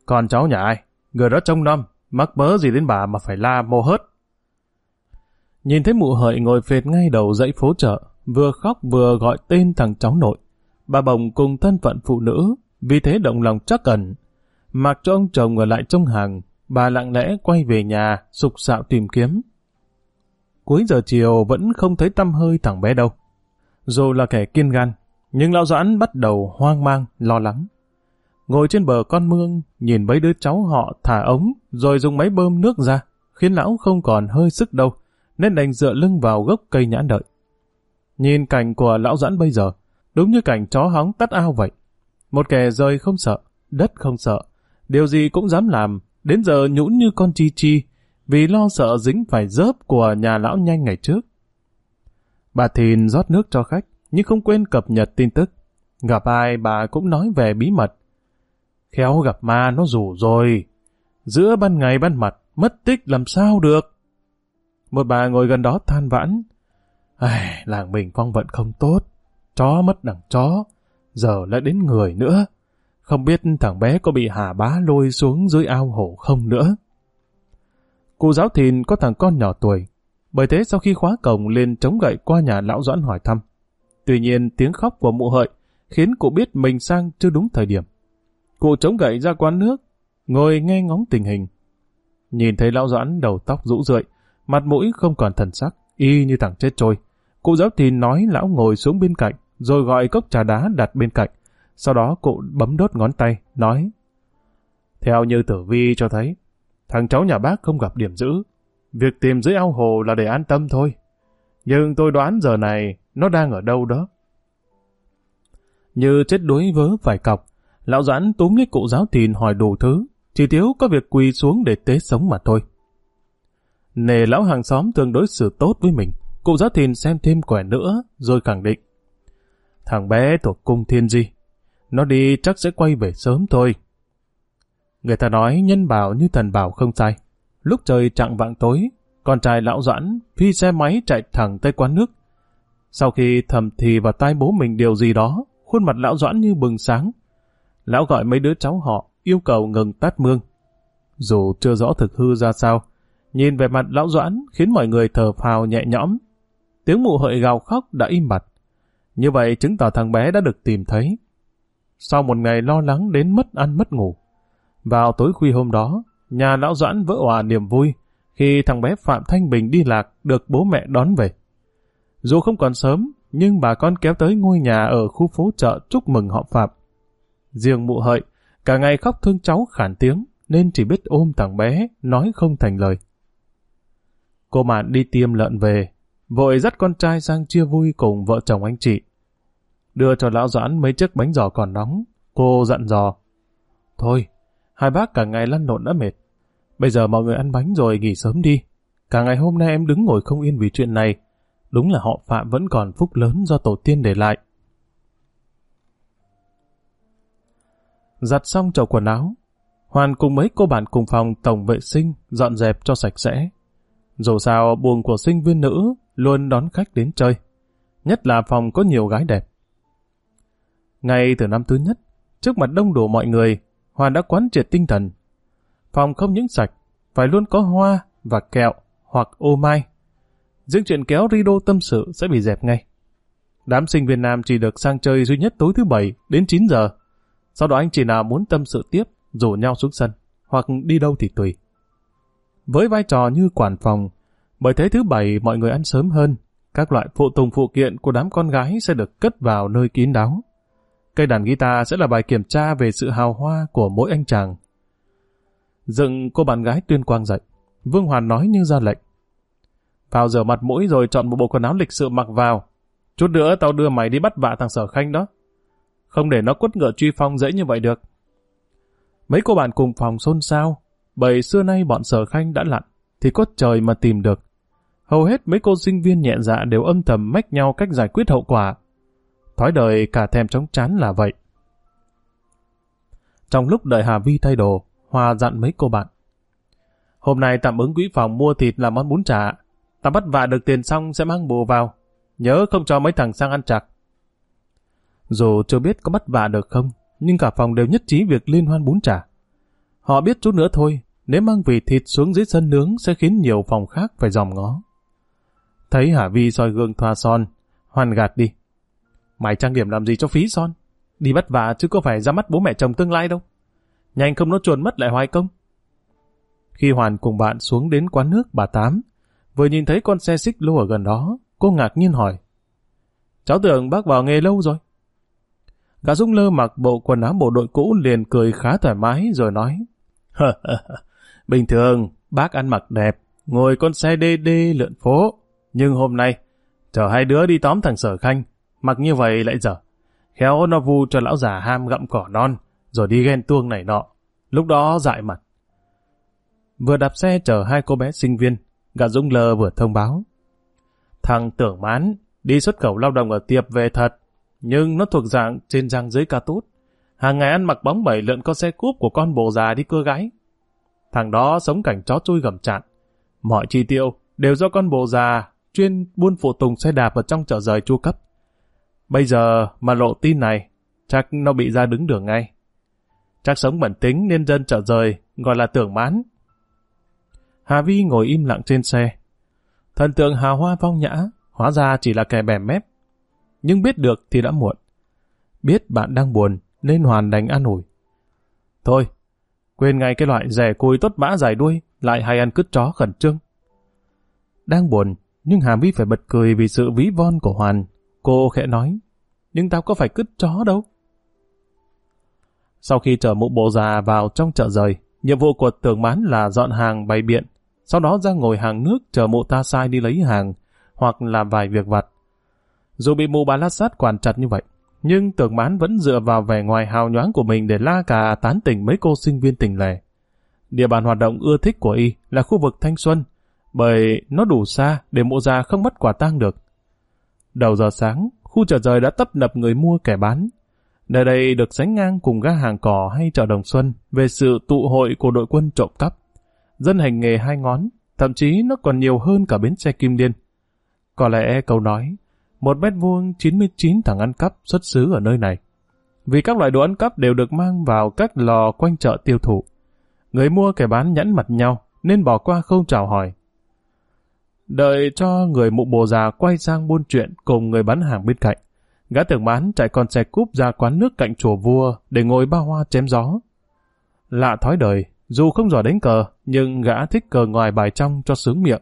Còn cháu nhà ai? Người đó trông nom, mắc mớ gì đến bà mà phải la mô hớt. Nhìn thấy mụ Hợi ngồi phệt ngay đầu dãy phố chợ, vừa khóc vừa gọi tên thằng cháu nội. Bà Bồng cùng thân phận phụ nữ, vì thế động lòng trắc ẩn. Mặc cho ông chồng ở lại trong hàng, bà lặng lẽ quay về nhà, sục sạo tìm kiếm. Cuối giờ chiều vẫn không thấy tăm hơi thằng bé đâu. Dù là kẻ kiên gan, nhưng lão Doãn bắt đầu hoang mang, lo lắng. Ngồi trên bờ con mương, nhìn mấy đứa cháu họ thả ống, rồi dùng máy bơm nước ra, khiến lão không còn hơi sức đâu, nên đành dựa lưng vào gốc cây nhãn đợi. Nhìn cảnh của lão Doãn bây giờ, đúng như cảnh chó hóng tắt ao vậy. Một kẻ rơi không sợ, đất không sợ, điều gì cũng dám làm, đến giờ nhũn như con chi chi, vì lo sợ dính phải dớp của nhà lão Nhanh ngày trước. Bà Thìn rót nước cho khách, nhưng không quên cập nhật tin tức. Gặp ai bà cũng nói về bí mật. Khéo gặp ma nó rủ rồi. Giữa ban ngày ban mặt, mất tích làm sao được. Một bà ngồi gần đó than vãn. Làng mình phong vận không tốt. Chó mất đằng chó, giờ lại đến người nữa. Không biết thằng bé có bị Hà Bá lôi xuống dưới ao hổ không nữa. Cụ giáo Thìn có thằng con nhỏ tuổi. Bởi thế sau khi khóa cổng liền chống gậy qua nhà lão Doãn hỏi thăm. Tuy nhiên tiếng khóc của mụ Hợi khiến cụ biết mình sang chưa đúng thời điểm. Cụ chống gậy ra quán nước, ngồi nghe ngóng tình hình. Nhìn thấy lão Doãn đầu tóc rũ rượi, mặt mũi không còn thần sắc, y như thằng chết trôi. Cụ giáo Thìn nói lão ngồi xuống bên cạnh, rồi gọi cốc trà đá đặt bên cạnh. Sau đó cụ bấm đốt ngón tay, nói: Theo như tử vi cho thấy, thằng cháu nhà bác không gặp điểm dữ. Việc tìm dưới ao hồ là để an tâm thôi. Nhưng tôi đoán giờ này nó đang ở đâu đó. Như chết đuối vớ phải cọc, lão Doãn túm lấy cụ giáo Thìn hỏi đủ thứ, chỉ thiếu có việc quỳ xuống để tế sống mà thôi. Nề lão hàng xóm tương đối xử tốt với mình, cụ giáo Thìn xem thêm quẻ nữa, rồi khẳng định. Thằng bé thuộc cung Thiên Di, nó đi chắc sẽ quay về sớm thôi. Người ta nói nhân bảo như thần bảo không sai. Lúc trời chạng vạng tối, con trai lão Doãn phi xe máy chạy thẳng tới quán nước. Sau khi thầm thì vào tai bố mình điều gì đó, khuôn mặt lão Doãn như bừng sáng. Lão gọi mấy đứa cháu họ, yêu cầu ngừng tát mương. Dù chưa rõ thực hư ra sao, nhìn về mặt lão Doãn khiến mọi người thở phào nhẹ nhõm. Tiếng mụ Hợi gào khóc đã im bặt. Như vậy chứng tỏ thằng bé đã được tìm thấy. Sau một ngày lo lắng đến mất ăn mất ngủ, vào tối khuya hôm đó, nhà lão Doãn vỡ òa niềm vui khi thằng bé Phạm Thanh Bình đi lạc được bố mẹ đón về. Dù không còn sớm, nhưng bà con kéo tới ngôi nhà ở khu phố chợ chúc mừng họ Phạm. Riêng mụ Hợi, cả ngày khóc thương cháu khản tiếng, nên chỉ biết ôm thằng bé, nói không thành lời. Cô Mạn đi tiêm lợn về, vội dắt con trai sang chia vui cùng vợ chồng anh chị. Đưa cho lão Doãn mấy chiếc bánh giò còn nóng, cô dặn dò. Thôi, hai bác cả ngày lăn lộn đã mệt. Bây giờ mọi người ăn bánh rồi nghỉ sớm đi. Cả ngày hôm nay em đứng ngồi không yên vì chuyện này. Đúng là họ Phạm vẫn còn phúc lớn do tổ tiên để lại. Giặt xong chậu quần áo, Hoàn cùng mấy cô bạn cùng phòng tổng vệ sinh dọn dẹp cho sạch sẽ. Dù sao buồng của sinh viên nữ luôn đón khách đến chơi, nhất là phòng có nhiều gái đẹp. Ngay từ năm thứ nhất, trước mặt đông đủ mọi người, Hoàn đã quán triệt tinh thần. Phòng không những sạch, phải luôn có hoa và kẹo hoặc ô mai. Riêng chuyện kéo rideau tâm sự sẽ bị dẹp ngay. Đám sinh viên nam chỉ được sang chơi duy nhất tối thứ Bảy đến 9 giờ. Sau đó anh chị nào muốn tâm sự tiếp, rủ nhau xuống sân, hoặc đi đâu thì tùy. Với vai trò như quản phòng, bởi thế thứ Bảy mọi người ăn sớm hơn, các loại phụ tùng phụ kiện của đám con gái sẽ được cất vào nơi kín đáo. Cây đàn guitar sẽ là bài kiểm tra về sự hào hoa của mỗi anh chàng. Dựng cô bạn gái tuyên quang dậy, Vương Hoàn nói như ra lệnh. Vào rửa mặt mũi rồi chọn một bộ quần áo lịch sự mặc vào. Chút nữa tao đưa mày đi bắt vạ thằng Sở Khanh đó. Không để nó quất ngựa truy phong dễ như vậy được. Mấy cô bạn cùng phòng xôn xao, bởi xưa nay bọn Sở Khanh đã lặn, thì có trời mà tìm được. Hầu hết mấy cô sinh viên nhẹ dạ đều âm thầm mách nhau cách giải quyết hậu quả. Thói đời cả thèm chóng chán là vậy. Trong lúc đợi Hà Vi thay đồ, Hòa dặn mấy cô bạn. Hôm nay tạm ứng quỹ phòng mua thịt làm món bún chả. Ta bắt vạ được tiền xong sẽ mang bồ vào. Nhớ không cho mấy thằng sang ăn chặt. Dù chưa biết có bắt vạ được không, nhưng cả phòng đều nhất trí việc liên hoan bún chả. Họ biết chút nữa thôi, nếu mang vịt thịt xuống dưới sân nướng sẽ khiến nhiều phòng khác phải dòm ngó. Thấy Hà Vi soi gương thoa son, Hoàn gạt đi. Mày trang điểm làm gì cho phí son? Đi vất vả chứ có phải ra mắt bố mẹ chồng tương lai đâu. Nhanh không nó chuồn mất lại hoài công. Khi Hoàn cùng bạn xuống đến quán nước bà Tám, vừa nhìn thấy con xe xích lô ở gần đó, cô ngạc nhiên hỏi. Cháu tưởng bác vào nghề lâu rồi. Gã Dũng Lơ mặc bộ quần áo bộ đội cũ liền cười khá thoải mái rồi nói. Bình thường, bác ăn mặc đẹp, ngồi con xe đê đê lượn phố. Nhưng hôm nay, chở hai đứa đi tóm thằng Sở Khanh, mặc như vậy lại dở. Khéo nó vu cho lão già ham gặm cỏ non, rồi đi ghen tuông này nọ. Lúc đó dại mặt. Vừa đạp xe chở hai cô bé sinh viên, gã Dũng Lơ vừa thông báo. Thằng Tưởng Mán đi xuất khẩu lao động ở Tiệp về thật, nhưng nó thuộc dạng trên răng dưới ca tút. Hàng ngày ăn mặc bóng bẩy lượn con xe cúp của con bồ già đi cưa gái. Thằng đó sống cảnh chó chui gầm chạn. Mọi chi tiêu đều do con bồ già chuyên buôn phụ tùng xe đạp ở trong chợ rời chu cấp. Bây giờ mà lộ tin này, chắc nó bị ra đứng đường ngay. Chắc sống bẩn tính nên dân chợ rời gọi là Tưởng Mán. Hà Vi ngồi im lặng trên xe. Thần tượng hào hoa phong nhã, hóa ra chỉ là kẻ bẻ mép. Nhưng biết được thì đã muộn. Biết bạn đang buồn nên Hoàn đành an ủi. Thôi, quên ngay cái loại rẻ cùi tốt bã dài đuôi, lại hay ăn cứt chó khẩn trương. Đang buồn, nhưng Hà Vi phải bật cười vì sự ví von của Hoàn. Cô khẽ nói, nhưng tao có phải cứt chó đâu. Sau khi chở mụ bộ già vào trong chợ rời, nhiệm vụ của Tưởng Mán là dọn hàng bày biện, sau đó ra ngồi hàng nước chờ mụ ta sai đi lấy hàng, hoặc làm vài việc vặt. Dù bị mụ bà lát sát quản chặt như vậy, nhưng Tưởng Mán vẫn dựa vào vẻ ngoài hào nhoáng của mình để la cà tán tỉnh mấy cô sinh viên tỉnh lẻ. Địa bàn hoạt động ưa thích của y là khu vực Thanh Xuân, bởi nó đủ xa để mụ già không mất quả tang được. Đầu giờ sáng, khu chợ rời đã tấp nập người mua kẻ bán. Nơi đây được sánh ngang cùng ga hàng cỏ hay chợ Đồng Xuân về sự tụ hội của đội quân trộm cắp. Dân hành nghề hai ngón, thậm chí nó còn nhiều hơn cả bến xe Kim Liên. Có lẽ câu nói, 1 mét vuông 99 thằng ăn cắp xuất xứ ở nơi này. Vì các loại đồ ăn cắp đều được mang vào các lò quanh chợ tiêu thụ. Người mua kẻ bán nhẵn mặt nhau nên bỏ qua không chào hỏi. Đợi cho người mụ bồ già quay sang buôn chuyện cùng người bán hàng bên cạnh, gã Tưởng Mán chạy con xe cúp ra quán nước cạnh chùa vua để ngồi ba hoa chém gió. Lạ thói đời, dù không giỏi đánh cờ, nhưng gã thích cờ ngoài bài trong cho sướng miệng.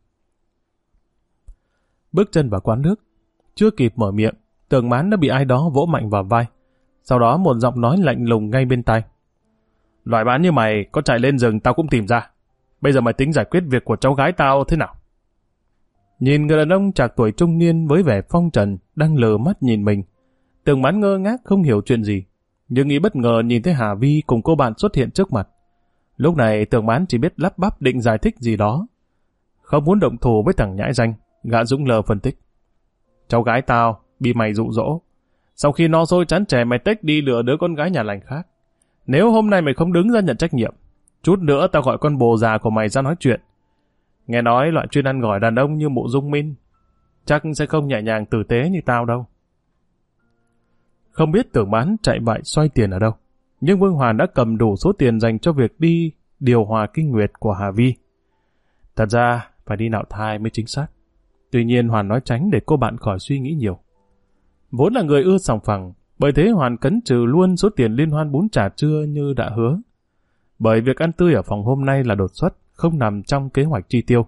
Bước chân vào quán nước, chưa kịp mở miệng, Tưởng Mán đã bị ai đó vỗ mạnh vào vai. Sau đó một giọng nói lạnh lùng ngay bên tai. Loại bán như mày có chạy lên rừng tao cũng tìm ra. Bây giờ mày tính giải quyết việc của cháu gái tao thế nào? Nhìn người đàn ông trạc tuổi trung niên với vẻ phong trần đang lờ mắt nhìn mình, Tưởng Mán ngơ ngác không hiểu chuyện gì, nhưng nghĩ bất ngờ nhìn thấy Hà Vi cùng cô bạn xuất hiện trước mặt. Lúc này Tưởng Mán chỉ biết lắp bắp định giải thích gì đó. Không muốn động thủ với thằng nhãi danh, gã Dũng Lơ phân tích. Cháu gái tao bị mày dụ dỗ. Sau khi no xôi chán chè mày tếch đi lừa đứa con gái nhà lành khác. Nếu hôm nay mày không đứng ra nhận trách nhiệm, chút nữa tao gọi con bồ già của mày ra nói chuyện. Nghe nói loại chuyên ăn gỏi đàn ông như mụ Dung Minh chắc sẽ không nhẹ nhàng tử tế như tao đâu. Không biết Tưởng Mán chạy bại xoay tiền ở đâu, nhưng Vương Hoàn đã cầm đủ số tiền dành cho việc đi điều hòa kinh nguyệt của Hà Vi. Thật ra phải đi nạo thai mới chính xác. Tuy nhiên Hoàn nói tránh để cô bạn khỏi suy nghĩ nhiều. Vốn là người ưa sòng phẳng, bởi thế Hoàn cấn trừ luôn số tiền liên hoan bún chả trưa như đã hứa. Bởi việc ăn tươi ở phòng hôm nay là đột xuất, không nằm trong kế hoạch chi tiêu.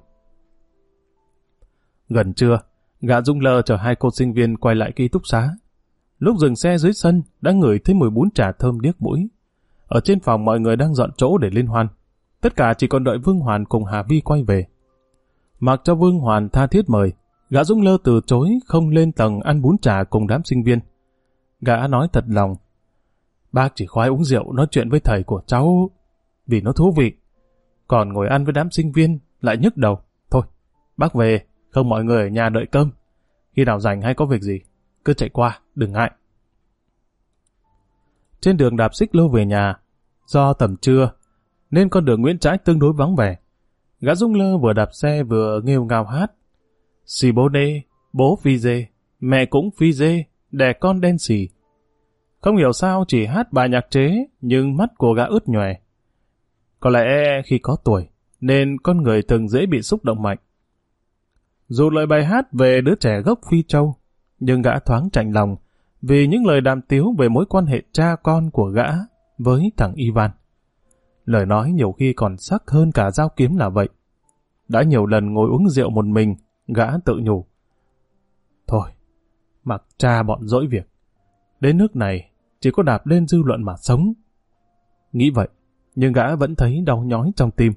Gần trưa, gã Dũng Lơ chở hai cô sinh viên quay lại ký túc xá. Lúc dừng xe dưới sân, đã ngửi thấy mùi bún chả thơm điếc mũi. Ở trên phòng mọi người đang dọn chỗ để liên hoan. Tất cả chỉ còn đợi Vương Hoàn cùng Hà Vi quay về. Mặc cho Vương Hoàn tha thiết mời, gã Dũng Lơ từ chối không lên tầng ăn bún chả cùng đám sinh viên. Gã nói thật lòng, bác chỉ khoái uống rượu nói chuyện với thầy của cháu vì nó thú vị. Còn ngồi ăn với đám sinh viên lại nhức đầu. Thôi, bác về, không mọi người ở nhà đợi cơm. Khi nào rảnh hay có việc gì, cứ chạy qua, đừng ngại. Trên đường đạp xích lô về nhà, do tầm trưa, nên con đường Nguyễn Trãi tương đối vắng vẻ. Gã Dũng Lơ vừa đạp xe vừa nghêu ngao hát. Xì bố nê, bố phi dê, mẹ cũng phi dê, đẻ con đen xì. Không hiểu sao chỉ hát bài nhạc chế, nhưng mắt của gã ướt nhòe. Có lẽ khi có tuổi, nên con người thường dễ bị xúc động mạnh. Dù lời bài hát về đứa trẻ gốc Phi Châu, nhưng gã thoáng chạnh lòng vì những lời đàm tiếu về mối quan hệ cha con của gã với thằng Ivan. Lời nói nhiều khi còn sắc hơn cả dao kiếm là vậy. Đã nhiều lần ngồi uống rượu một mình, gã tự nhủ. Thôi, mặc cha bọn dỗi việc. Đến nước này, chỉ có đạp lên dư luận mà sống. Nghĩ vậy, nhưng gã vẫn thấy đau nhói trong tim.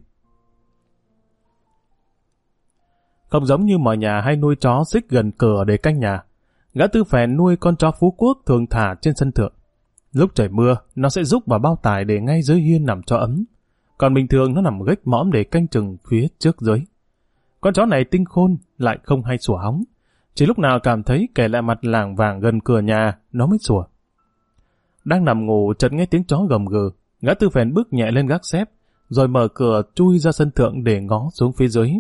Không giống như mọi nhà hay nuôi chó xích gần cửa để canh nhà, gã Tư Phèn nuôi con chó Phú Quốc thường thả trên sân thượng. Lúc trời mưa, nó sẽ rúc vào bao tải để ngay dưới hiên nằm cho ấm. Còn bình thường nó nằm gách mõm để canh chừng phía trước dưới. Con chó này tinh khôn, lại không hay sủa hóng. Chỉ lúc nào cảm thấy kẻ lạ mặt lảng vảng gần cửa nhà, nó mới sủa. Đang nằm ngủ chợt nghe tiếng chó gầm gừ, gã Tư Phèn bước nhẹ lên gác xếp, rồi mở cửa chui ra sân thượng để ngó xuống phía dưới.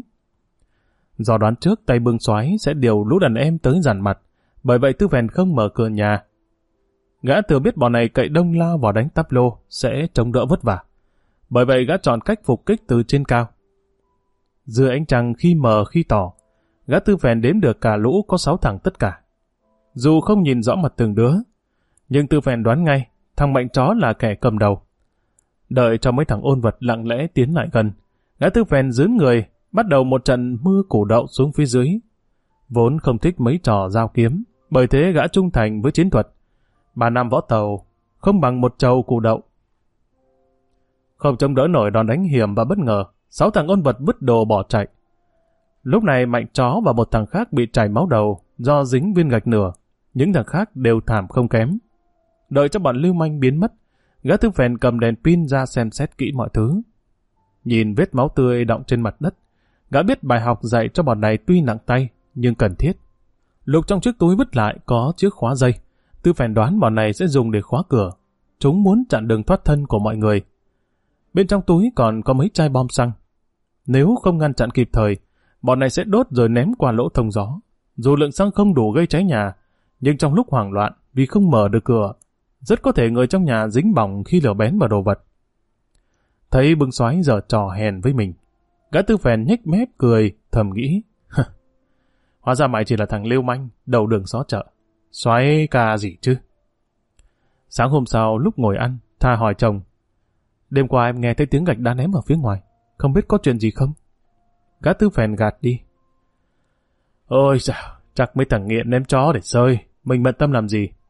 Do đoán trước tay Bưng Soái sẽ điều lũ đàn em tới dàn mặt, bởi vậy Tư Phèn không mở cửa nhà. Gã thừa biết bọn này cậy đông lao vào đánh táp lô sẽ chống đỡ vất vả, bởi vậy gã chọn cách phục kích từ trên cao. Dưới ánh trăng khi mờ khi tỏ, gã Tư Phèn đếm được cả lũ có 6 thằng tất cả. Dù không nhìn rõ mặt từng đứa, nhưng Tư Phèn đoán ngay thằng Mạnh Chó là kẻ cầm đầu. Đợi cho mấy thằng ôn vật lặng lẽ tiến lại gần, gã Tư Phèn dướn người bắt đầu một trận mưa củ đậu xuống phía dưới. Vốn không thích mấy trò giao kiếm, bởi thế gã trung thành với chiến thuật. 3 năm võ tàu không bằng một trầu củ đậu. Không chống đỡ nổi đòn đánh hiểm và bất ngờ, 6 thằng ôn vật vứt đồ bỏ chạy. Lúc này Mạnh Chó và một thằng khác bị chảy máu đầu do dính viên gạch nửa. Những thằng khác đều thảm không kém. Đợi cho bọn lưu manh biến mất, gã Tư Phèn cầm đèn pin ra xem xét kỹ mọi thứ. Nhìn vết máu tươi đọng trên mặt đất, gã biết bài học dạy cho bọn này tuy nặng tay nhưng cần thiết. Lục trong chiếc túi vứt lại có chiếc khóa dây. Tư Phèn đoán bọn này sẽ dùng để khóa cửa. Chúng muốn chặn đường thoát thân của mọi người. Bên trong túi còn có mấy chai bom xăng. Nếu không ngăn chặn kịp thời, bọn này sẽ đốt rồi ném qua lỗ thông gió. Dù lượng xăng không đủ gây cháy nhà, nhưng trong lúc hoảng loạn vì không mở được cửa, rất có thể người trong nhà dính bỏng khi lửa bén vào đồ vật. Thấy Bưng Soái giở trò hèn với mình, gã Tư Phèn nhếch mép cười, thầm nghĩ. Hóa ra mày chỉ là thằng lưu manh, đầu đường xó chợ. Soái ca gì chứ? Sáng hôm sau lúc ngồi ăn, Tha hỏi chồng. Đêm qua em nghe thấy tiếng gạch đá ném ở phía ngoài, không biết có chuyện gì không? Gã Tư Phèn gạt đi. Ôi dào, chắc mấy thằng nghiện ném chó để sơi, mình bận tâm làm gì?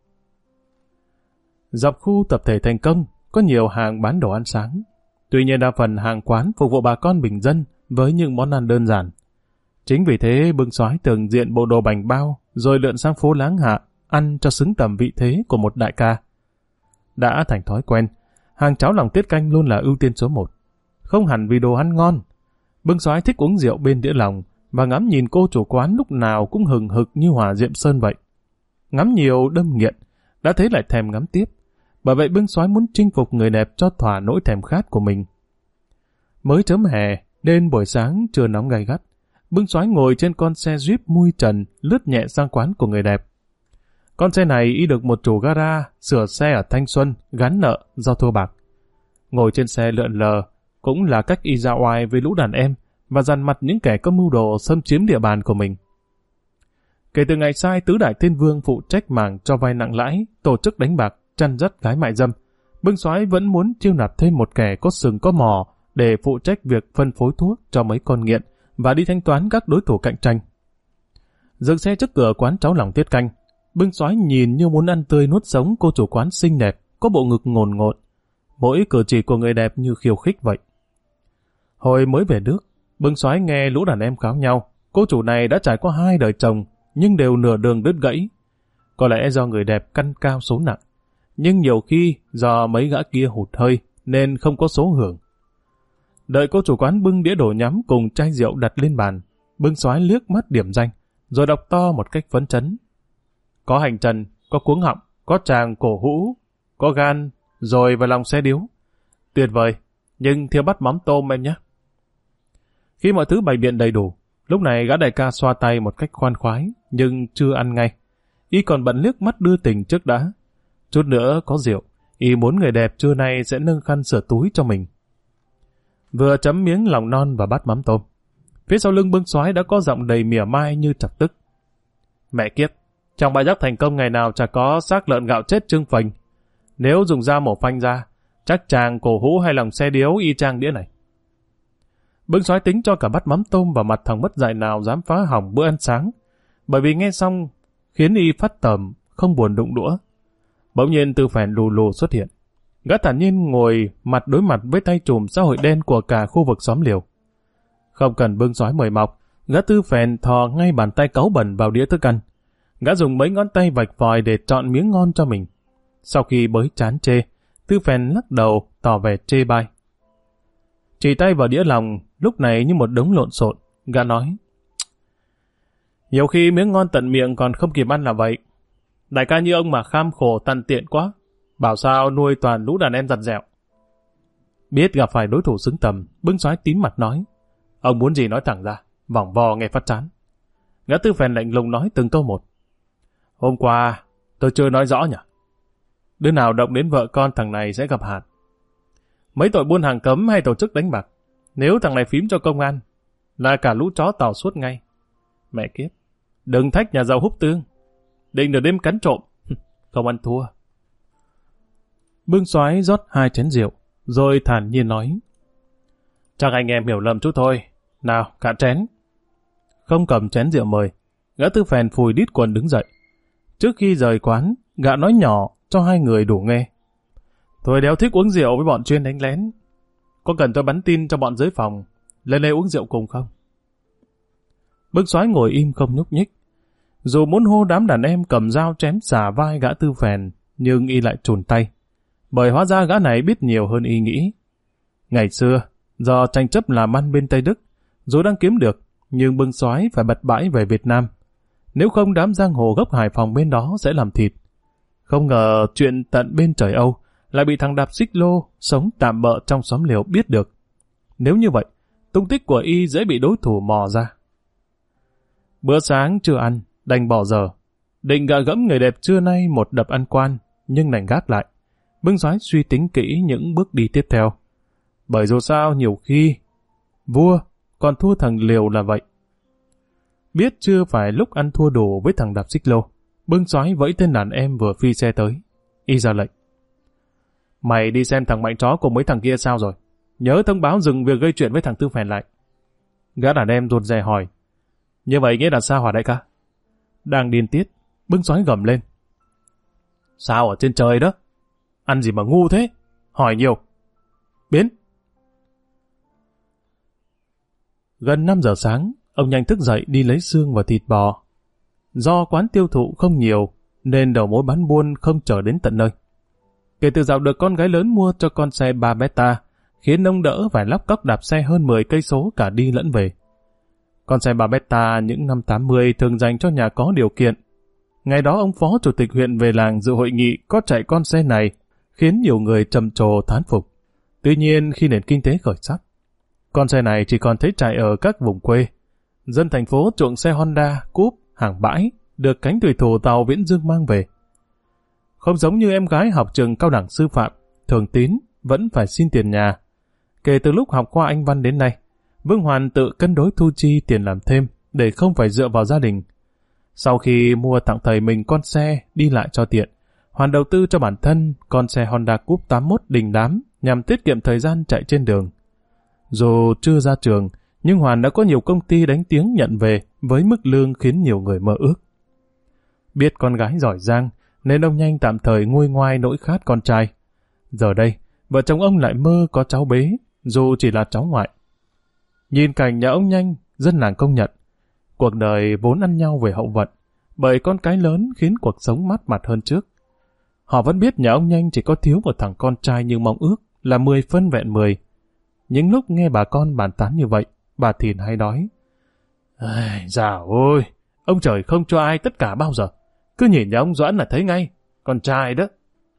Dọc khu tập thể Thành Công có nhiều hàng bán đồ ăn sáng. Tuy nhiên đa phần hàng quán phục vụ bà con bình dân với những món ăn đơn giản. Chính vì thế Bưng Soái thường diện bộ đồ bành bao rồi lượn sang phố Láng Hạ ăn cho xứng tầm vị thế của một đại ca. Đã thành thói quen, hàng cháo lòng tiết canh luôn là ưu tiên số 1. Không hẳn vì đồ ăn ngon. Bưng Soái thích uống rượu bên đĩa lòng và ngắm nhìn cô chủ quán lúc nào cũng hừng hực như hỏa diệm sơn vậy. Ngắm nhiều đâm nghiện, đã thấy lại thèm ngắm tiếp. Bởi vậy Bưng Soái muốn chinh phục người đẹp cho thỏa nỗi thèm khát của mình. Mới chớm hè, nên buổi sáng chưa nóng gay gắt, Bưng Soái ngồi trên con xe Jeep mui trần lướt nhẹ sang quán của người đẹp. Con xe này y được một chủ gara sửa xe ở Thanh Xuân gán nợ do thua bạc. Ngồi trên xe lượn lờ cũng là cách y ra oai với lũ đàn em và dằn mặt những kẻ có mưu đồ xâm chiếm địa bàn của mình. Kể từ ngày sai tứ đại thiên vương phụ trách mảng cho vay nặng lãi, tổ chức đánh bạc, chăn dắt gái mại dâm, Bưng Soái vẫn muốn chiêu nạp thêm một kẻ có sừng có mỏ để phụ trách việc phân phối thuốc cho mấy con nghiện và đi thanh toán các đối thủ cạnh tranh. Dừng xe trước cửa quán cháo lòng tiết canh, Bưng Soái nhìn như muốn ăn tươi nuốt sống cô chủ quán xinh đẹp, có bộ ngực ngồn ngộn. Mỗi cử chỉ của người đẹp như khiêu khích vậy. Hồi mới về nước, Bưng Soái nghe lũ đàn em kháo nhau. Cô chủ này đã trải qua 2 đời chồng, nhưng đều nửa đường đứt gãy. Có lẽ do người đẹp căn cao số nặng, nhưng nhiều khi do mấy gã kia hụt hơi nên không có số hưởng. Đợi cô chủ quán bưng đĩa đồ nhắm cùng chai rượu đặt lên bàn, Bưng Soái liếc mắt điểm danh, rồi đọc to một cách phấn chấn. Có hành trần, có cuống họng, có tràng cổ hũ, có gan, rồi vào lòng xe điếu. Tuyệt vời, nhưng thiếu bát mắm tôm em nhé. Khi mọi thứ bày biện đầy đủ, lúc này gã đại ca xoa tay một cách khoan khoái, nhưng chưa ăn ngay. Y còn bận liếc mắt đưa tình trước đã. Chút nữa có rượu, y muốn người đẹp trưa nay sẽ nâng khăn sửa túi cho mình. vừa chấm miếng lòng non và bát mắm tôm. Phía sau lưng Bưng Soái đã có giọng đầy mỉa mai như chọc tức. Mẹ kiếp, trong bãi rác thành công ngày nào chả có xác lợn gạo chết trưng phình. Nếu dùng dao mổ phanh ra, chắc chàng cổ hũ hay lòng xe điếu y chang đĩa này. Bưng Soái tính cho cả bát mắm tôm vào mặt thằng mất dạy nào dám phá hỏng bữa ăn sáng, bởi vì nghe xong khiến y phát tởm, không buồn đụng đũa. Bỗng nhiên Tư Phèn lù lù xuất hiện. Gã thản nhiên ngồi mặt đối mặt với tay trùm xã hội đen của cả khu vực xóm liều. Không cần Bưng Soái mời mọc, gã Tư Phèn thò ngay bàn tay cáu bẩn vào đĩa thức ăn. Gã dùng mấy ngón tay vạch vòi để chọn miếng ngon cho mình. Sau khi bới chán chê, Tư Phèn lắc đầu tỏ vẻ chê bai. Chỉ tay vào đĩa lòng, lúc này như một đống lộn xộn, gã nói: nhiều khi miếng ngon tận miệng còn không kịp ăn là vậy. Đại ca như ông mà kham khổ tàn tiện quá, bảo sao nuôi toàn lũ đàn em giặt dẹo. Biết gặp phải đối thủ xứng tầm, Bưng Soái tím mặt nói: ông muốn gì nói thẳng ra, vòng vo nghe phát chán. Gã Tư Phèn lạnh lùng nói từng câu một: hôm qua tôi chưa nói rõ nhỉ? Đứa nào động đến vợ con thằng này sẽ gặp hạt. Mấy tội buôn hàng cấm hay tổ chức đánh bạc, nếu thằng này phím cho công an, là cả lũ chó tàu suốt ngay. Mẹ kiếp, đừng thách nhà giàu húp tương, định được đêm cắn trộm, không ăn thua. Bưng Soái rót 2 chén rượu, rồi thản nhiên nói: chắc anh em hiểu lầm chút thôi, nào cạn chén. Không cầm chén rượu mời, gã Tư Phèn phùi đít quần đứng dậy. Trước khi rời quán, gã nói nhỏ cho hai người đủ nghe: tôi đéo thích uống rượu với bọn chuyên đánh lén. Có cần tôi bắn tin cho bọn dưới phòng lên đây uống rượu cùng không? Bưng Soái ngồi im không nhúc nhích. Dù muốn hô đám đàn em cầm dao chém xả vai gã Tư Phèn, nhưng y lại chùn tay, bởi hóa ra gã này biết nhiều hơn y nghĩ. Ngày xưa, do tranh chấp làm ăn bên Tây Đức, dù đang kiếm được, nhưng Bưng Soái phải bật bãi về Việt Nam. Nếu không đám giang hồ gốc Hải Phòng bên đó sẽ làm thịt. Không ngờ chuyện tận bên trời Âu lại bị thằng đạp xích lô sống tạm bợ trong xóm liều biết được. Nếu như vậy, tung tích của y dễ bị đối thủ mò ra. Bữa sáng chưa ăn, đành bỏ giờ. Định gạ gẫm người đẹp trưa nay một đập ăn quan, nhưng đành gác lại. Bưng Soái suy tính kỹ những bước đi tiếp theo. Bởi dù sao nhiều khi vua còn thua thằng liều là vậy. Biết chưa phải lúc ăn thua đủ với thằng đạp xích lô, Bưng Soái vẫy tên đàn em vừa phi xe tới. Y ra lệnh: mày đi xem thằng Mạnh Chó cùng mấy thằng kia sao rồi. Nhớ thông báo dừng việc gây chuyện với thằng Tư Phèn lại. Gã đàn em rụt rè hỏi: như vậy nghĩa là sao hả đại ca? Đang điên tiết, Bưng Soái gầm lên: sao ở trên trời đó? Ăn gì mà ngu thế? Hỏi nhiều. Biến. Gần 5 giờ sáng, ông nhanh thức dậy đi lấy xương và thịt bò. Do quán tiêu thụ không nhiều, nên đầu mối bán buôn không chở đến tận nơi. Kể từ dạo được con gái lớn mua cho con xe 3 beta, khiến ông đỡ phải lóc cóc đạp xe hơn 10 cây số cả đi lẫn về. Con xe 3 beta những năm 80 thường dành cho nhà có điều kiện. Ngày đó ông phó chủ tịch huyện về làng dự hội nghị có chạy con xe này, khiến nhiều người trầm trồ thán phục. Tuy nhiên khi nền kinh tế khởi sắc, con xe này chỉ còn thấy chạy ở các vùng quê. Dân thành phố chuộng xe Honda, Cúp, hàng bãi, được cánh thủy thủ tàu Viễn Dương mang về. Không giống như em gái học trường cao đẳng sư phạm, Thường Tín vẫn phải xin tiền nhà. Kể từ lúc học khoa Anh văn đến nay, Vương Hoàn tự cân đối thu chi tiền làm thêm để không phải dựa vào gia đình. Sau khi mua tặng thầy mình con xe đi lại cho tiện, Hoàn đầu tư cho bản thân con xe Honda Cúp 81 đình đám nhằm tiết kiệm thời gian chạy trên đường. Dù chưa ra trường, nhưng Hoàn đã có nhiều công ty đánh tiếng nhận về với mức lương khiến nhiều người mơ ước. Biết con gái giỏi giang, nên ông nhanh tạm thời nguôi ngoai nỗi khát con trai. Giờ đây, vợ chồng ông lại mơ có cháu bế, dù chỉ là cháu ngoại. Nhìn cảnh nhà ông nhanh, dân làng công nhận. Cuộc đời vốn ăn nhau về hậu vận, bởi con cái lớn khiến cuộc sống mát mặt hơn trước. Họ vẫn biết nhà ông nhanh chỉ có thiếu một thằng con trai như mong ước là 10 phân vẹn 10. Những lúc nghe bà con bàn tán như vậy, bà Thìn hay nói: dào ôi, ông trời không cho ai tất cả bao giờ. Cứ nhìn nhà ông Doãn là thấy ngay, con trai đó.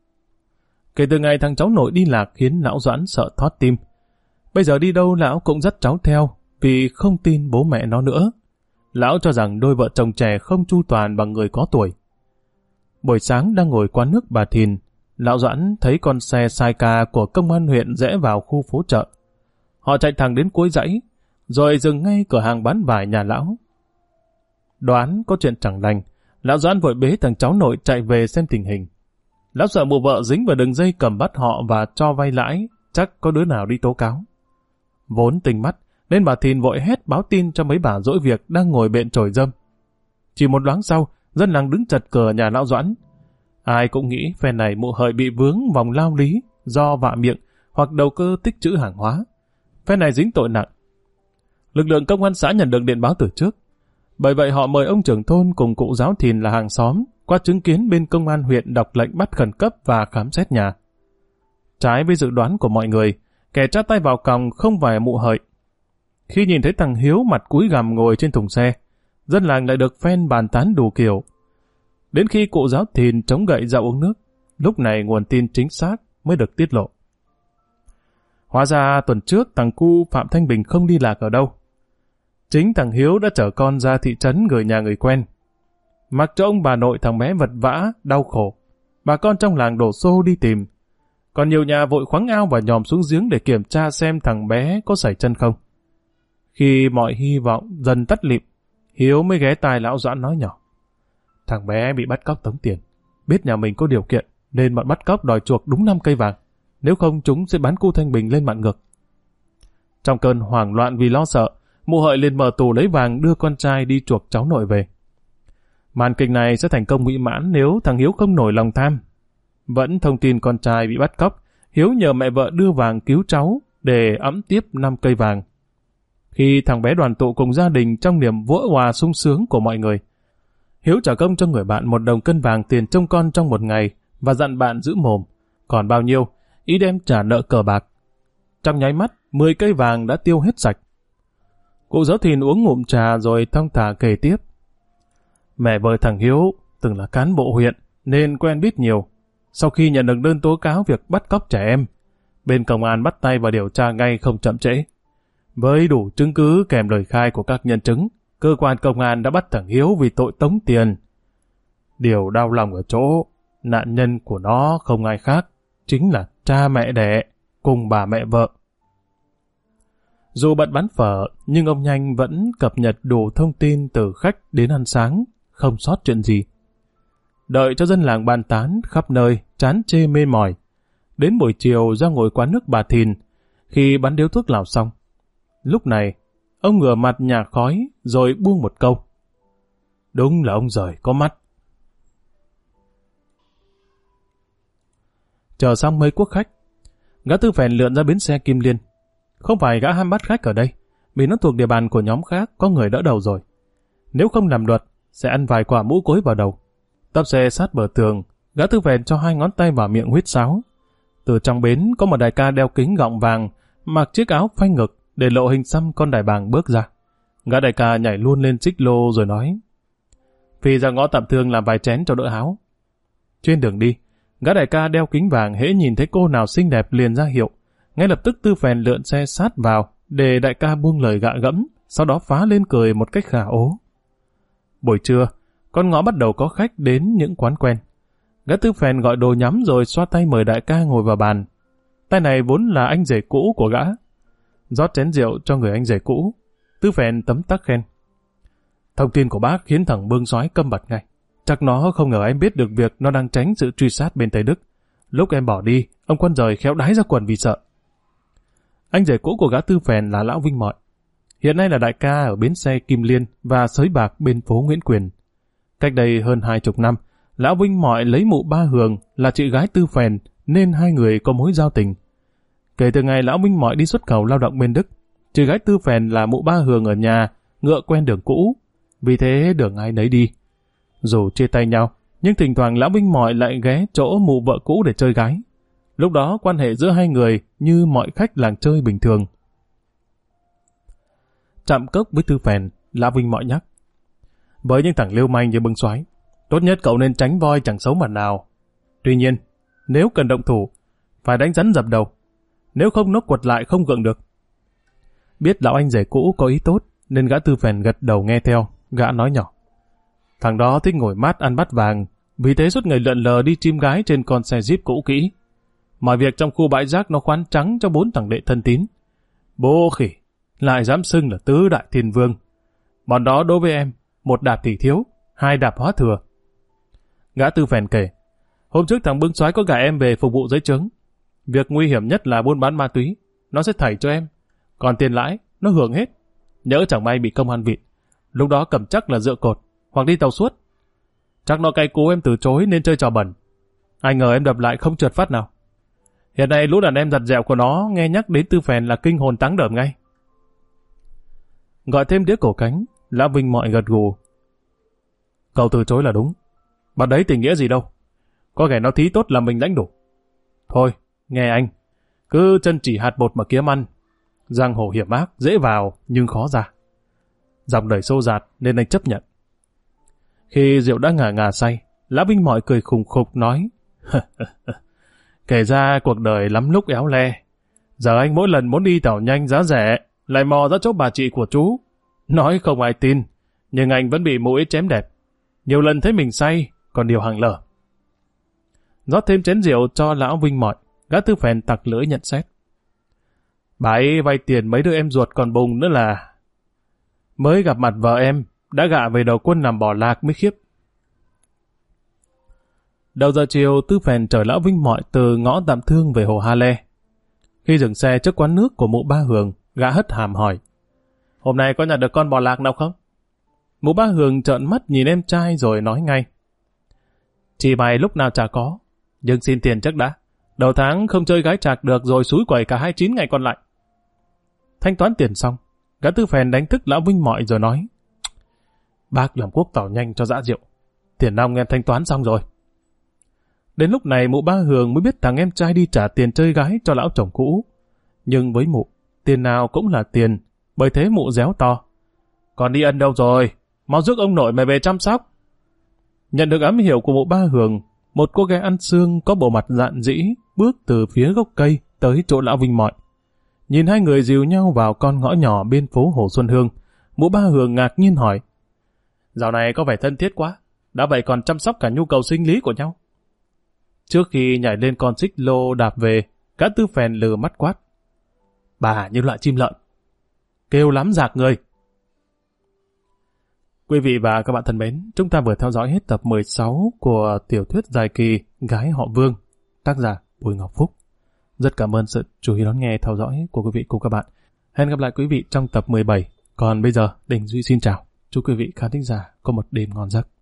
Kể từ ngày thằng cháu nội đi lạc khiến lão Doãn sợ thót tim. Bây giờ đi đâu lão cũng dắt cháu theo, vì không tin bố mẹ nó nữa. Lão cho rằng đôi vợ chồng trẻ không chu toàn bằng người có tuổi. Buổi sáng đang ngồi quán nước bà Thìn, lão Doãn thấy con xe sai ca của công an huyện rẽ vào khu phố chợ. Họ chạy thẳng đến cuối dãy, rồi dừng ngay cửa hàng bán vải nhà lão. Đoán có chuyện chẳng lành, lão Doãn vội bế thằng cháu nội chạy về xem tình hình. Lão sợ mụ vợ dính vào đường dây cầm bắt họ và cho vay lãi, chắc có đứa nào đi tố cáo. Vốn tình mắt, nên bà Thìn vội hét báo tin cho mấy bà dỗi việc đang ngồi bện chổi dâm. Chỉ một loáng sau, dân làng đứng chật cửa nhà lão Doãn. Ai cũng nghĩ phe này mụ hợi bị vướng vòng lao lý do vạ miệng hoặc đầu cơ tích trữ hàng hóa. Phe này dính tội nặng. Lực lượng công an xã nhận được điện báo từ trước. Bởi vậy họ mời ông trưởng thôn cùng cụ giáo Thìn là hàng xóm qua chứng kiến bên công an huyện đọc lệnh bắt khẩn cấp và khám xét nhà. Trái với dự đoán của mọi người, kẻ tra tay vào còng không phải mụ hợi. Khi nhìn thấy thằng Hiếu mặt cúi gằm ngồi trên thùng xe, dân làng lại được phen bàn tán đủ kiểu. Đến khi cụ giáo Thìn chống gậy ra uống nước, lúc này nguồn tin chính xác mới được tiết lộ. Hóa ra tuần trước thằng cu Phạm Thanh Bình không đi lạc ở đâu. Chính thằng Hiếu đã chở con ra thị trấn gửi nhà người quen. Mặc cho ông bà nội thằng bé vật vã, đau khổ, bà con trong làng đổ xô đi tìm. Còn nhiều nhà vội khoáng ao và nhòm xuống giếng để kiểm tra xem thằng bé có sẩy chân không. Khi mọi hy vọng dần tắt lịm, Hiếu mới ghé tai lão Doãn nói nhỏ. Thằng bé bị bắt cóc tống tiền. Biết nhà mình có điều kiện, nên bọn bắt cóc đòi chuộc đúng 5 cây vàng. Nếu không chúng sẽ bán cu Thanh Bình lên mạng ngược. Trong cơn hoảng loạn vì lo sợ, mụ hợi liền mở tù lấy vàng đưa con trai đi chuộc cháu nội về. Màn kịch này sẽ thành công mỹ mãn nếu thằng Hiếu không nổi lòng tham. Vẫn thông tin con trai bị bắt cóc, Hiếu nhờ mẹ vợ đưa vàng cứu cháu để ẵm tiếp 5 cây vàng. Khi thằng bé đoàn tụ cùng gia đình trong niềm vỡ hòa sung sướng của mọi người, Hiếu trả công cho người bạn 1 đồng cân vàng tiền trông con trong 1 ngày và dặn bạn giữ mồm. Còn bao nhiêu, ý đem trả nợ cờ bạc. Trong nháy mắt, 10 cây vàng đã tiêu hết sạch. Cụ giáo Thìn uống ngụm trà rồi thong thả kể tiếp. Mẹ vợ thằng Hiếu từng là cán bộ huyện nên quen biết nhiều. Sau khi nhận được đơn tố cáo việc bắt cóc trẻ em, bên công an bắt tay vào điều tra ngay không chậm trễ. Với đủ chứng cứ kèm lời khai của các nhân chứng, cơ quan công an đã bắt thằng Hiếu vì tội tống tiền. Điều đau lòng ở chỗ, nạn nhân của nó không ai khác, chính là cha mẹ đẻ cùng bà mẹ vợ. Dù bận bán phở, nhưng ông Nhanh vẫn cập nhật đủ thông tin từ khách đến ăn sáng, không sót chuyện gì. Đợi cho dân làng bàn tán khắp nơi, chán chê mê mỏi. Đến buổi chiều ra ngồi quán nước bà Thìn, khi bắn điếu thuốc lào xong. Lúc này, ông ngửa mặt nhả khói rồi buông một câu. Đúng là ông giời có mắt. Chờ xong mấy quốc khách, gã Tư Phèn lượn ra bến xe Kim Liên. Không phải gã ham bắt khách ở đây, vì nó thuộc địa bàn của nhóm khác có người đỡ đầu rồi. Nếu không làm luật, sẽ ăn vài quả mũ cối vào đầu. Tấp xe sát bờ tường, gã Tư Phèn cho 2 ngón tay vào miệng huýt sáo. Từ trong bến có một đại ca đeo kính gọng vàng, mặc chiếc áo phanh ngực để lộ hình xăm con đại bàng bước ra. Gã đại ca nhảy luôn lên xích lô rồi nói: Phi ra ngõ Tạm Thương làm vài chén cho đỡ háo. Trên đường đi, gã đại ca đeo kính vàng hễ nhìn thấy cô nào xinh đẹp liền ra hiệu. Ngay lập tức Tư Phèn lượn xe sát vào để đại ca buông lời gạ gẫm, sau đó phá lên cười một cách khả ố. Buổi trưa, con ngõ bắt đầu có khách đến những quán quen. Gã Tư Phèn gọi đồ nhắm rồi xoa tay mời đại ca ngồi vào bàn. Tay này vốn là anh rể cũ của gã. Rót chén rượu cho người anh rể cũ, Tư Phèn tấm tắc khen: Thông tin của bác khiến thằng Bương Soái câm bặt ngay. Chắc nó không ngờ em biết được việc nó đang tránh sự truy sát bên Tây Đức. Lúc em bỏ đi, ông Quân Giời khéo đái ra quần vì sợ. Anh rể cũ của gã Tư Phèn là lão Vinh Mọi. Hiện nay là đại ca ở bến xe Kim Liên và sới bạc bên phố Nguyễn Quyền. Cách đây hơn 20 năm, lão Vinh Mọi lấy mụ Ba Hường là chị gái Tư Phèn nên hai người có mối giao tình. Kể từ ngày lão Vinh Mọi đi xuất khẩu lao động bên Đức, chị gái Tư Phèn là mụ Ba Hường ở nhà, ngựa quen đường cũ, vì thế đường ai nấy đi. Dù chia tay nhau, nhưng thỉnh thoảng lão Vinh Mọi lại ghé chỗ mụ vợ cũ để chơi gái. Lúc đó quan hệ giữa hai người như mọi khách làng chơi bình thường. Chạm cốc với Tư Phèn, lão Vinh Mọi nhắc: Với những thằng lưu manh như Bưng Soái, tốt nhất cậu nên tránh voi chẳng xấu mặt nào. Tuy nhiên, nếu cần động thủ, phải đánh rắn dập đầu. Nếu không nó quật lại không gượng được. Biết lão anh rể cũ có ý tốt, nên gã Tư Phèn gật đầu nghe theo. Gã nói nhỏ: Thằng đó thích ngồi mát ăn bát vàng, vì thế suốt ngày lượn lờ đi chim gái trên con xe Jeep cũ kỹ. Mọi việc trong khu bãi rác nó khoán trắng cho 4 thằng đệ thân tín. Bố khỉ, lại dám xưng là tứ đại thiên vương. Bọn đó đối với em, một đạp thì thiếu, hai đạp hóa thừa. Gã Tư Phèn kể, hôm trước thằng Bưng Soái có gả em về phục vụ dưới trướng. Việc nguy hiểm nhất là buôn bán ma túy, nó sẽ thảy cho em. Còn tiền lãi, nó hưởng hết. Nhỡ chẳng may bị công an vịt, lúc đó cầm chắc là dựa cột, hoặc đi tàu suốt. Chắc nó cay cú em từ chối nên chơi trò bẩn. Ai ngờ em đập lại không trượt phát nào. Hiện nay lũ đàn em giặt dẹo của nó nghe nhắc đến Tư Phèn là kinh hồn táng đởm ngay. Gọi thêm đĩa cổ cánh, Lão Vinh Mọi gật gù. Cậu từ chối là đúng. Bạn đấy tình nghĩa gì đâu. Có kẻ nó thí tốt là mình lãnh đủ. Thôi, nghe anh. Cứ chân chỉ hạt bột mà kiếm ăn. Giang hồ hiểm ác, dễ vào nhưng khó ra. Dòng đời xô dạt nên anh chấp nhận. Khi rượu đã ngà ngà say, Lão Vinh Mọi cười khùng khục nói. Kể ra cuộc đời lắm lúc éo le. Giờ anh mỗi lần muốn đi tàu nhanh giá rẻ, lại mò ra chỗ bà chị của chú. Nói không ai tin, nhưng anh vẫn bị mũi chém đẹp. Nhiều lần thấy mình say, còn điều hàng lở. Rót thêm chén rượu cho Lão Vinh Mọi, gã Tư Phèn tặc lưỡi nhận xét. Bà ấy vay tiền mấy đứa em ruột còn bùng nữa là. Mới gặp mặt vợ em, đã gạ về đầu quân làm bỏ lạc mới khiếp. Đầu giờ chiều, Tư Phèn chở Lão Vinh Mọi từ ngõ Tạm Thương về hồ Ha Le. Khi dừng xe trước quán nước của mụ Ba Hường, gã hất hàm hỏi. Hôm nay có nhặt được con bò lạc nào không? Mụ Ba Hường trợn mắt nhìn em trai rồi nói ngay. Chị mày lúc nào chả có, nhưng xin tiền trước đã. Đầu tháng không chơi gái trạc được rồi xúi quẩy cả 29 ngày còn lại. Thanh toán tiền xong, gã Tư Phèn đánh thức Lão Vinh Mọi rồi nói. Bác làm cuốc tàu nhanh cho dã rượu. Tiền nong em thanh toán xong rồi. Đến lúc này mụ Ba Hường mới biết thằng em trai đi trả tiền chơi gái cho lão chồng cũ. Nhưng với mụ, tiền nào cũng là tiền, bởi thế mụ réo to. Còn đi ân đâu rồi? Mau rước ông nội mày về chăm sóc. Nhận được ám hiệu của mụ Ba Hường, một cô gái ăn xương có bộ mặt dạn dĩ bước từ phía gốc cây tới chỗ Lão Vinh Mọi. Nhìn hai người dìu nhau vào con ngõ nhỏ bên phố Hồ Xuân Hương, mụ Ba Hường ngạc nhiên hỏi. Dạo này có vẻ thân thiết quá, đã vậy còn chăm sóc cả nhu cầu sinh lý của nhau. Trước khi nhảy lên con xích lô đạp về, gã Tư Phèn lừ mắt quát. Bà như loại chim lợn, kêu lắm rạc người. Quý vị và các bạn thân mến, chúng ta vừa theo dõi hết tập 16 của tiểu thuyết dài kỳ Gái Họ Vương, tác giả Bùi Ngọc Phúc. Rất cảm ơn sự chú ý đón nghe theo dõi của quý vị cùng các bạn. Hẹn gặp lại quý vị trong tập 17. Còn bây giờ, Đình Duy xin chào. Chúc quý vị khán thính giả có một đêm ngon giấc.